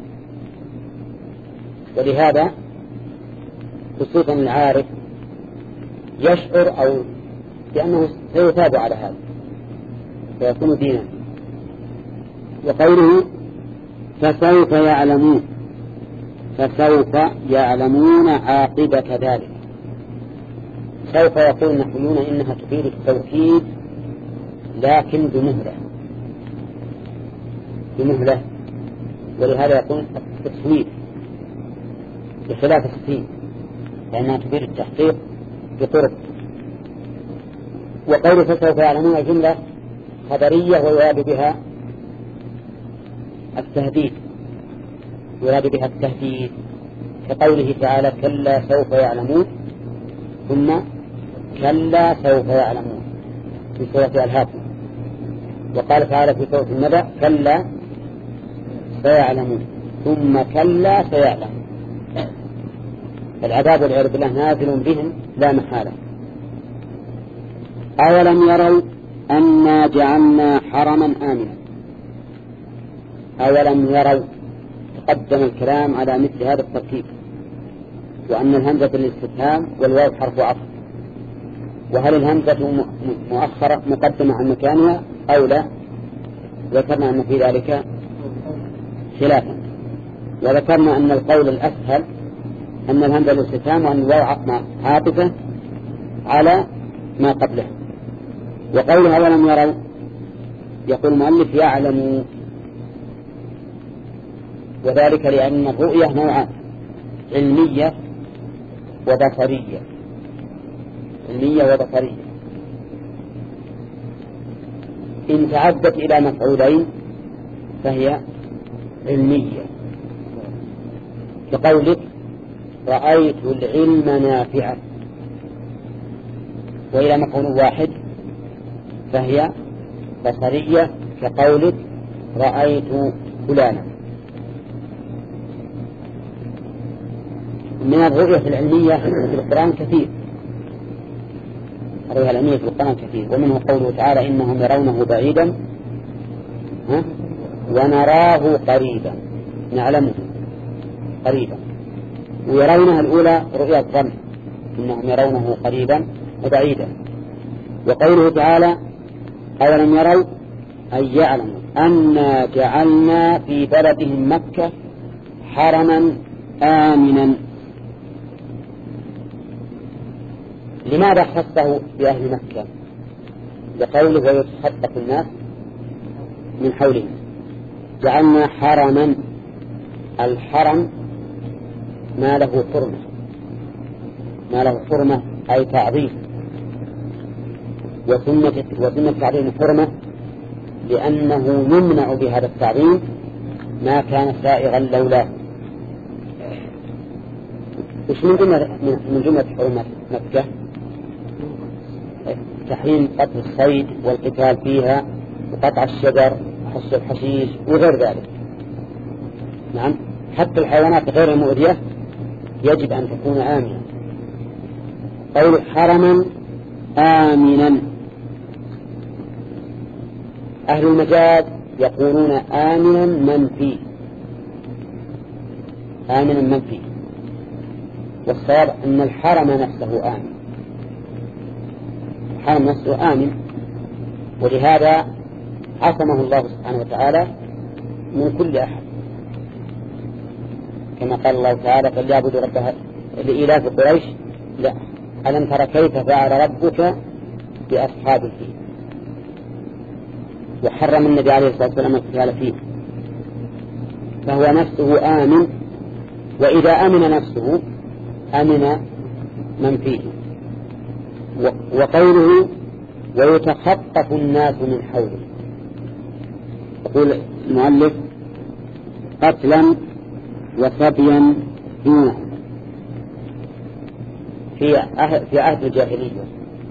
ولهذا خصوصا العارف يشعر أو بأنه سيثاب على هذا فيكون دينا. وقوله فسوف يعلمون فسوف يعلمون عاقبة ذلك. سوف يقول النحويون إنها تفيد التوكيد لكن بمهلة بمهلة ولهذا يقول التسويف بخلاف السين لأنها تفيد التحقيق بطرق. وقول فسوف يعلمون جملة خبرية ويراد بها التهديد يراد بها التهديد كقوله تعالى كلا سوف يعلمون ثم كلا سوف يعلمون في سورة الهاكم. وقال تعالى في سورة النبأ كلا سيعلمون ثم كلا سيعلمون. العذاب والعياذ بالله نازل بهم لا محالة. أولم يروا أنا جعلنا حرما آمنا. أولم يروا تقدم الكلام على مثل هذا الترتيب وأن الهمزة للاستفهام والواو حرف عطف. وهل الهمزة مؤخرة مقدمة عن مكانها أو لا؟ ذكرنا أن في ذلك خلافا وذكرنا أن القول الأسهل أن الهمزة للاستفهام وأن الواو عاطفة على ما قبله. وقولها أولم يروا يقول المؤلف يعلموا وذلك لأن الرؤية نوعان علمية وبصرية علمية وبصرية. إن تعدت إلى مفعولين فهي علمية كقولك رأيت العلم نافعا وإلى مفعول واحد فهي بصرية كقولك رأيت فلانا. من الرؤية العلمية في القرآن كثير الرؤية العلمية في القرآن كثير ومنه قوله تعالى إنهم يرونه بعيدا ها ونراه قريبا نعلمه قريبا ويرونها الأولى رؤيا الظن إنهم يرونه قريبا وبعيدا. وقوله تعالى أولم يروا أي يعلموا أنا جعلنا في بلدهم مكة حرما آمنا. لماذا خصه بأهل مكة؟ لقوله ويتخطف الناس من حولهم. جعلنا حرما، الحرم ما له حرمة، ما له حرمة أي تعظيم، وسنة وسنة تعظيم الحرمة لأنه يمنع بهذا التعظيم ما كان سائغا لولاه. وش من جملة من جملة حرمة مكة؟ تحريم قتل الصيد والقتال فيها وقطع الشجر وحص الحشيش وغير ذلك. نعم، حتى الحيوانات غير المؤذية يجب أن تكون آمنة. قول حرما آمنا. أهل المجاز يقولون آمنا من فيه، آمنا من فيه، والصواب أن الحرم نفسه آمن، الحرم نفسه آمن، ولهذا عصمه الله سبحانه وتعالى من كل أحد، كما قال الله تعالى فليعبدوا رب لإلاف قريش لا ألم تر كيف فعل ربك بأصحاب الفيل. وحرم النبي عليه الصلاة والسلام القتال فيه، فهو نفسه آمن، وإذا أمن نفسه أمن من فيه. وقوله ويتخطف الناس من حوله، يقول المؤلف قتلا وسبيا دونه في أهل في عهد الجاهلية.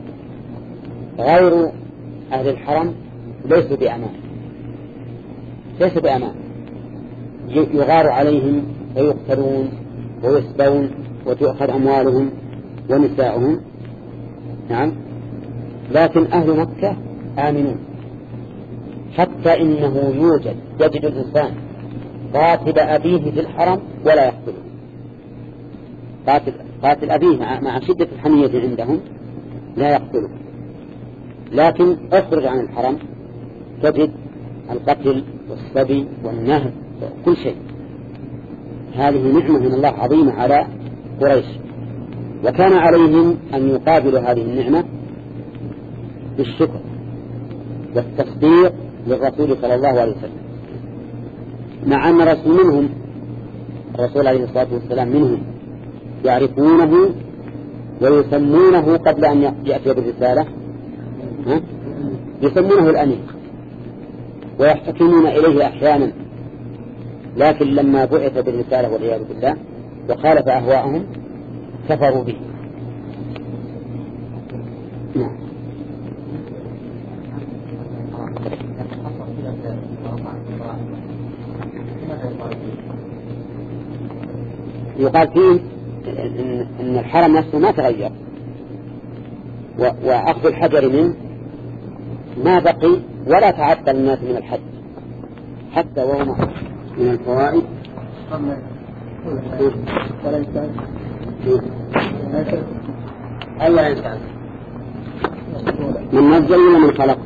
غير أهل الحرم ليسوا بأمان، ليسوا بأمان، يغار عليهم ويقتلون ويسبون وتؤخذ أموالهم ونساؤهم. نعم، لكن أهل مكة آمنون، حتى إنه يوجد يجد الإنسان قاتل أبيه في الحرم ولا يقتله، قاتل, قاتل أبيه مع, مع شدة الحمية عندهم لا يقتله، لكن اخرج عن الحرم تجد القتل والسبي والنهب وكل شيء. هذه نعمة من الله عظيمة على قريش، وكان عليهم أن يقابلوا هذه النعمة بالشكر والتصديق للرسول صلى الله عليه وسلم، مع أن رسول منهم الرسول عليه الصلاة والسلام منهم يعرفونه ويسمونه قبل أن يأتي بالرسالة يسمونه الأمين ويحتكمون إليه أحيانا، لكن لما بعث بالرسالة والعياذ بالله وخالف أهواءهم كفروا به. نعم. يقال فيه إن الحرم نفسه ما تغير، وأخذ الحجر منه ما بقي ولا تعطل الناس من الحج حتى وهو من الفوائد. أي إنسان من نزل ولا من خلق؟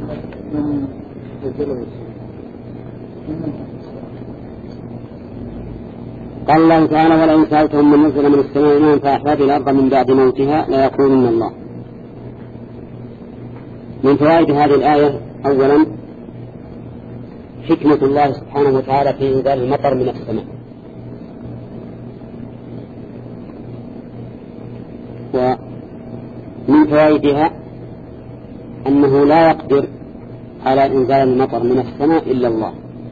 قال الله تعالى ولئن سألتهم من نزل من السماء ماء فأحيا به الأرض من بعد موتها ليقولن الله. من فوائد هذه الآية أولا حكمة الله سبحانه وتعالى في إنزال المطر من السماء، ومن فوائدها أنه لا يقدر على إنزال المطر من السماء إلا الله،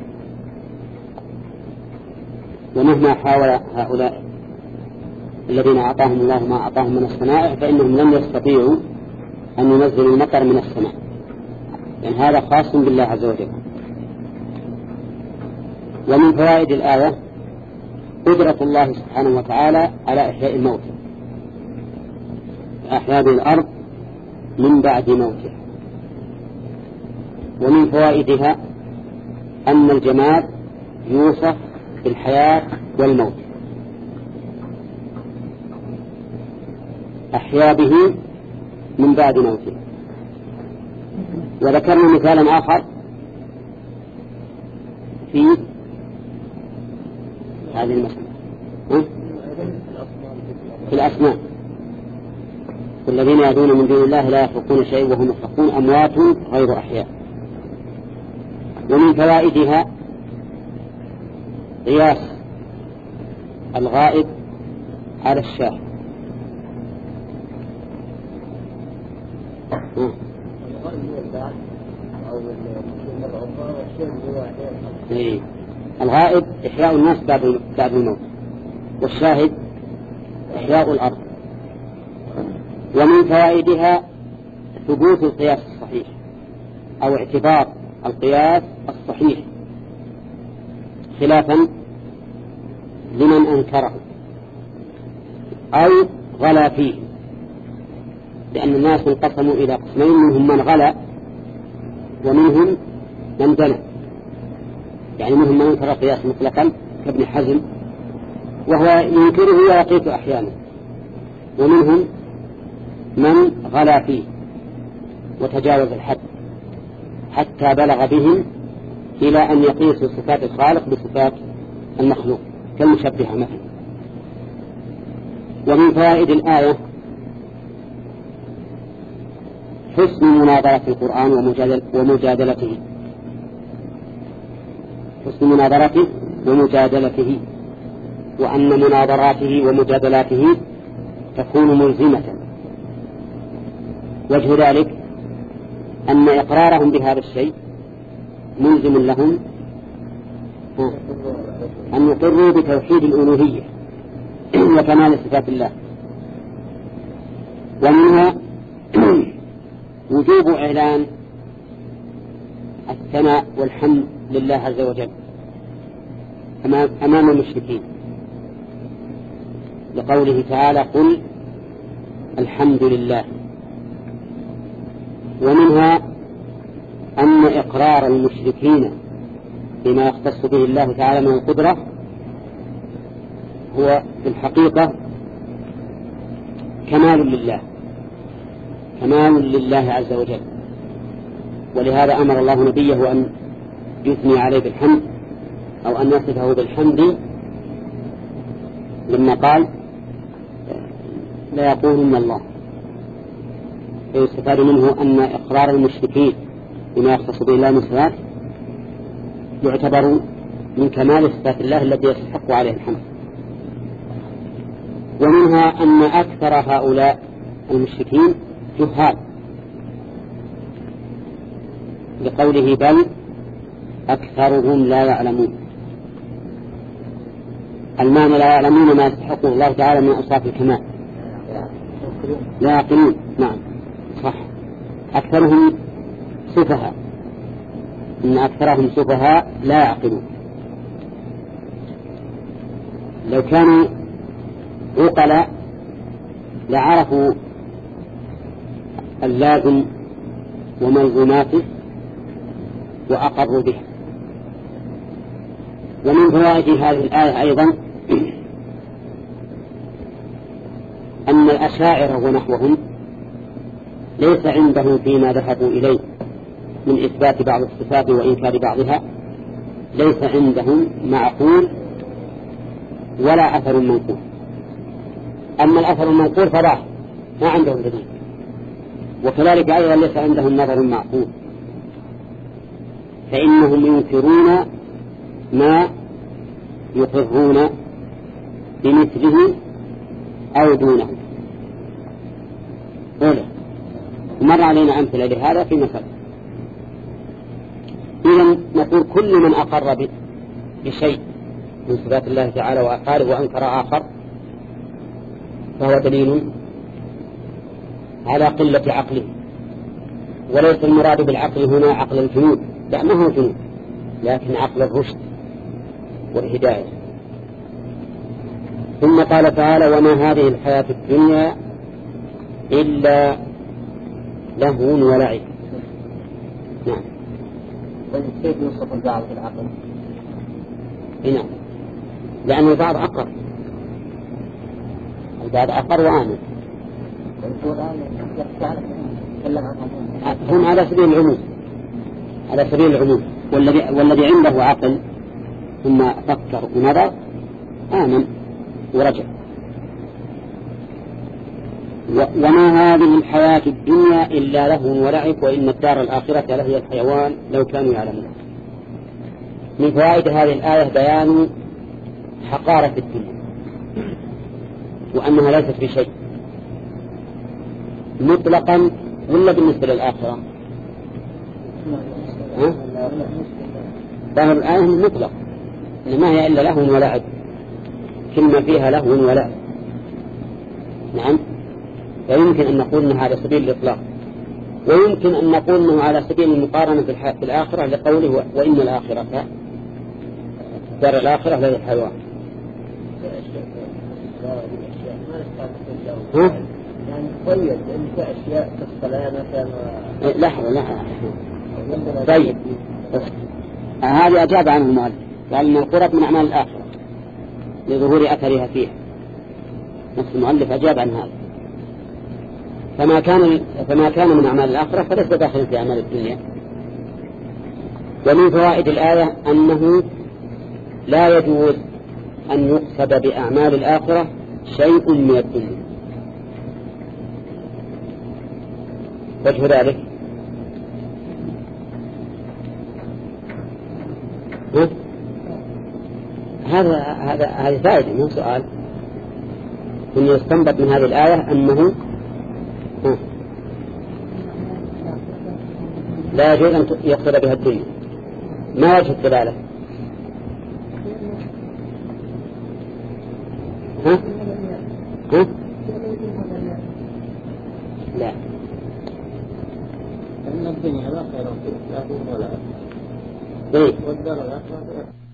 ومهما حاول هؤلاء الذين أعطاهم الله ما أعطاهم من الصنائع فإنهم لم يستطيعوا أن ينزلوا المطر من السماء، لأن يعني هذا خاص بالله عز وجل. ومن فوائد الآية قدرة الله سبحانه وتعالى على إحياء الموت، أحياء الأرض من بعد موتها. ومن فوائدها أن الجماد يوصف بالحياة والموت، أحيا به من بعد موته. وذكرنا مثالا آخر في هذه المسألة في الأسماء: الذين يدعون من دون الله لا يخلقون شيئا وهم يخلقون أموات غير أحياء. ومن فوائدها قياس الغائب على الشاهد. إيه. الغائب إحياء الناس بعد بعد الموت، والشاهد إحياء الأرض. ومن فوائدها ثبوت القياس الصحيح أو اعتبار القياس الصحيح، خلافا لمن أنكره أو غلا فيه، لأن الناس انقسموا إلى قسمين: منهم من غلا ومنهم من دنا، يعني منهم من انكر القياس مطلقا كابن حزم وهو ينكره ويقيت أحيانا، ومنهم من غلا فيه وتجاوز الحد حتى بلغ بهم إلى أن يقيسوا صفات الخالق بصفات المخلوق كالمشبهة مثلا. ومن فوائد الآية حسن مناظرة القرآن ومجادل ومجادلته حسن مناظرته ومجادلته وأن مناظراته ومجادلاته تكون ملزمة. وجه ذلك أن إقرارهم بهذا الشيء ملزم لهم أن يقروا بتوحيد الألوهية وكمال صفات الله. ومنها وجوب إعلان الثناء والحمد لله عز وجل أمام المشركين، لقوله تعالى: قل الحمد لله. ومنها أن إقرار المشركين بما يختص به الله تعالى من القدرة هو في الحقيقة كمال لله كمال لله عز وجل. ولهذا أمر الله نبيه أن يثني عليه بالحمد أو أن يصفه بالحمد، لما قال: لا يقولن الله. فيستفاد منه أن إقرار المشركين بما يختص به الله من صفات يعتبر من كمال صفات الله التي يستحق عليه الحمد. ومنها أن أكثر هؤلاء المشركين جهال، لقوله: بل أكثرهم لا يعلمون. المعنى لا يعلمون ما يستحقه الله تعالى من أوصاف الكمال، لا يعقلون. نعم صح، أكثرهم سفهاء، إن أكثرهم سفهاء لا يعقلون. لو كانوا عقلاء لعرفوا اللازم وملزوماته وأقروا به. ومن فوائد هذه الآية أيضا أن الأشاعرة ونحوهم ليس عندهم فيما ذهبوا إليه من إثبات بعض الصفات وإنكار بعضها ليس عندهم معقول ولا أثر منقول. أما الأثر المنقول فلا، ما عندهم دليل. وكذلك أيضا ليس عندهم نظر معقول، فإنهم ينكرون ما يقرون بمثله أو دونه. أولا مر علينا أمثلة لهذا في مثل. إذن نقول كل من أقر بشيء من صفات الله تعالى وأقاله وأنكر آخر فهو دليل على قلة عقله. وليس المراد بالعقل هنا عقل الجنود، لا، ما هو جنود، لكن عقل الرشد والهداية. ثم قال تعالى: وما هذه الحياة الدنيا إلا لهو ولعب. نعم. كيف يوصف البعض بالعقل؟ نعم، لأن البعض أقر البعض أقر وآمن، هم على سبيل العموم، على سبيل العموم. والذي والذي عنده عقل ثم فكر ونظر آمن ورجع. وما هذه الحياة الدنيا إلا لهو ولعب وإن الدار الآخرة لهي الحيوان لو كانوا يعلمون. من فوائد هذه الآية بيان حقارة الدنيا وأنها ليست بشيء مطلقا ولا بالنسبة للآخرة. ظاهر الآية مطلق إنما هي إلا لهو ولعب، كلمة فيها لهو ولعب. نعم، ويمكن أن نقول أنها على سبيل الإطلاق، ويمكن أن نقول أنه على سبيل المقارنة في الآخرة لقوله وإن الآخرة دار الآخرة لهي الحيوان. ها؟ يعني قيد أن في أشياء كالصلاة مثلا. لحظة لحظة. طيب هذه أجاب عنه المؤلف، قال أن القرب من أعمال الآخرة لظهور أثرها فيها. نفس المؤلف أجاب عن هذا. فما كان فما كان من أعمال الآخرة فليس داخلا في أعمال الدنيا. ومن فوائد الآية أنه لا يجوز أن يقصد بأعمال الآخرة شيء من الدنيا. وجه ذلك هذا هذا هذه فائدة مو سؤال. إن يستنبط من هذه الآية أنه لا يجوز أن يقصد بها الدنيا. ما وجه الدلالة؟ ها؟ ها؟ لا. إن الدنيا لا خير فيها لا ولا. إيه؟ والدار الآخرة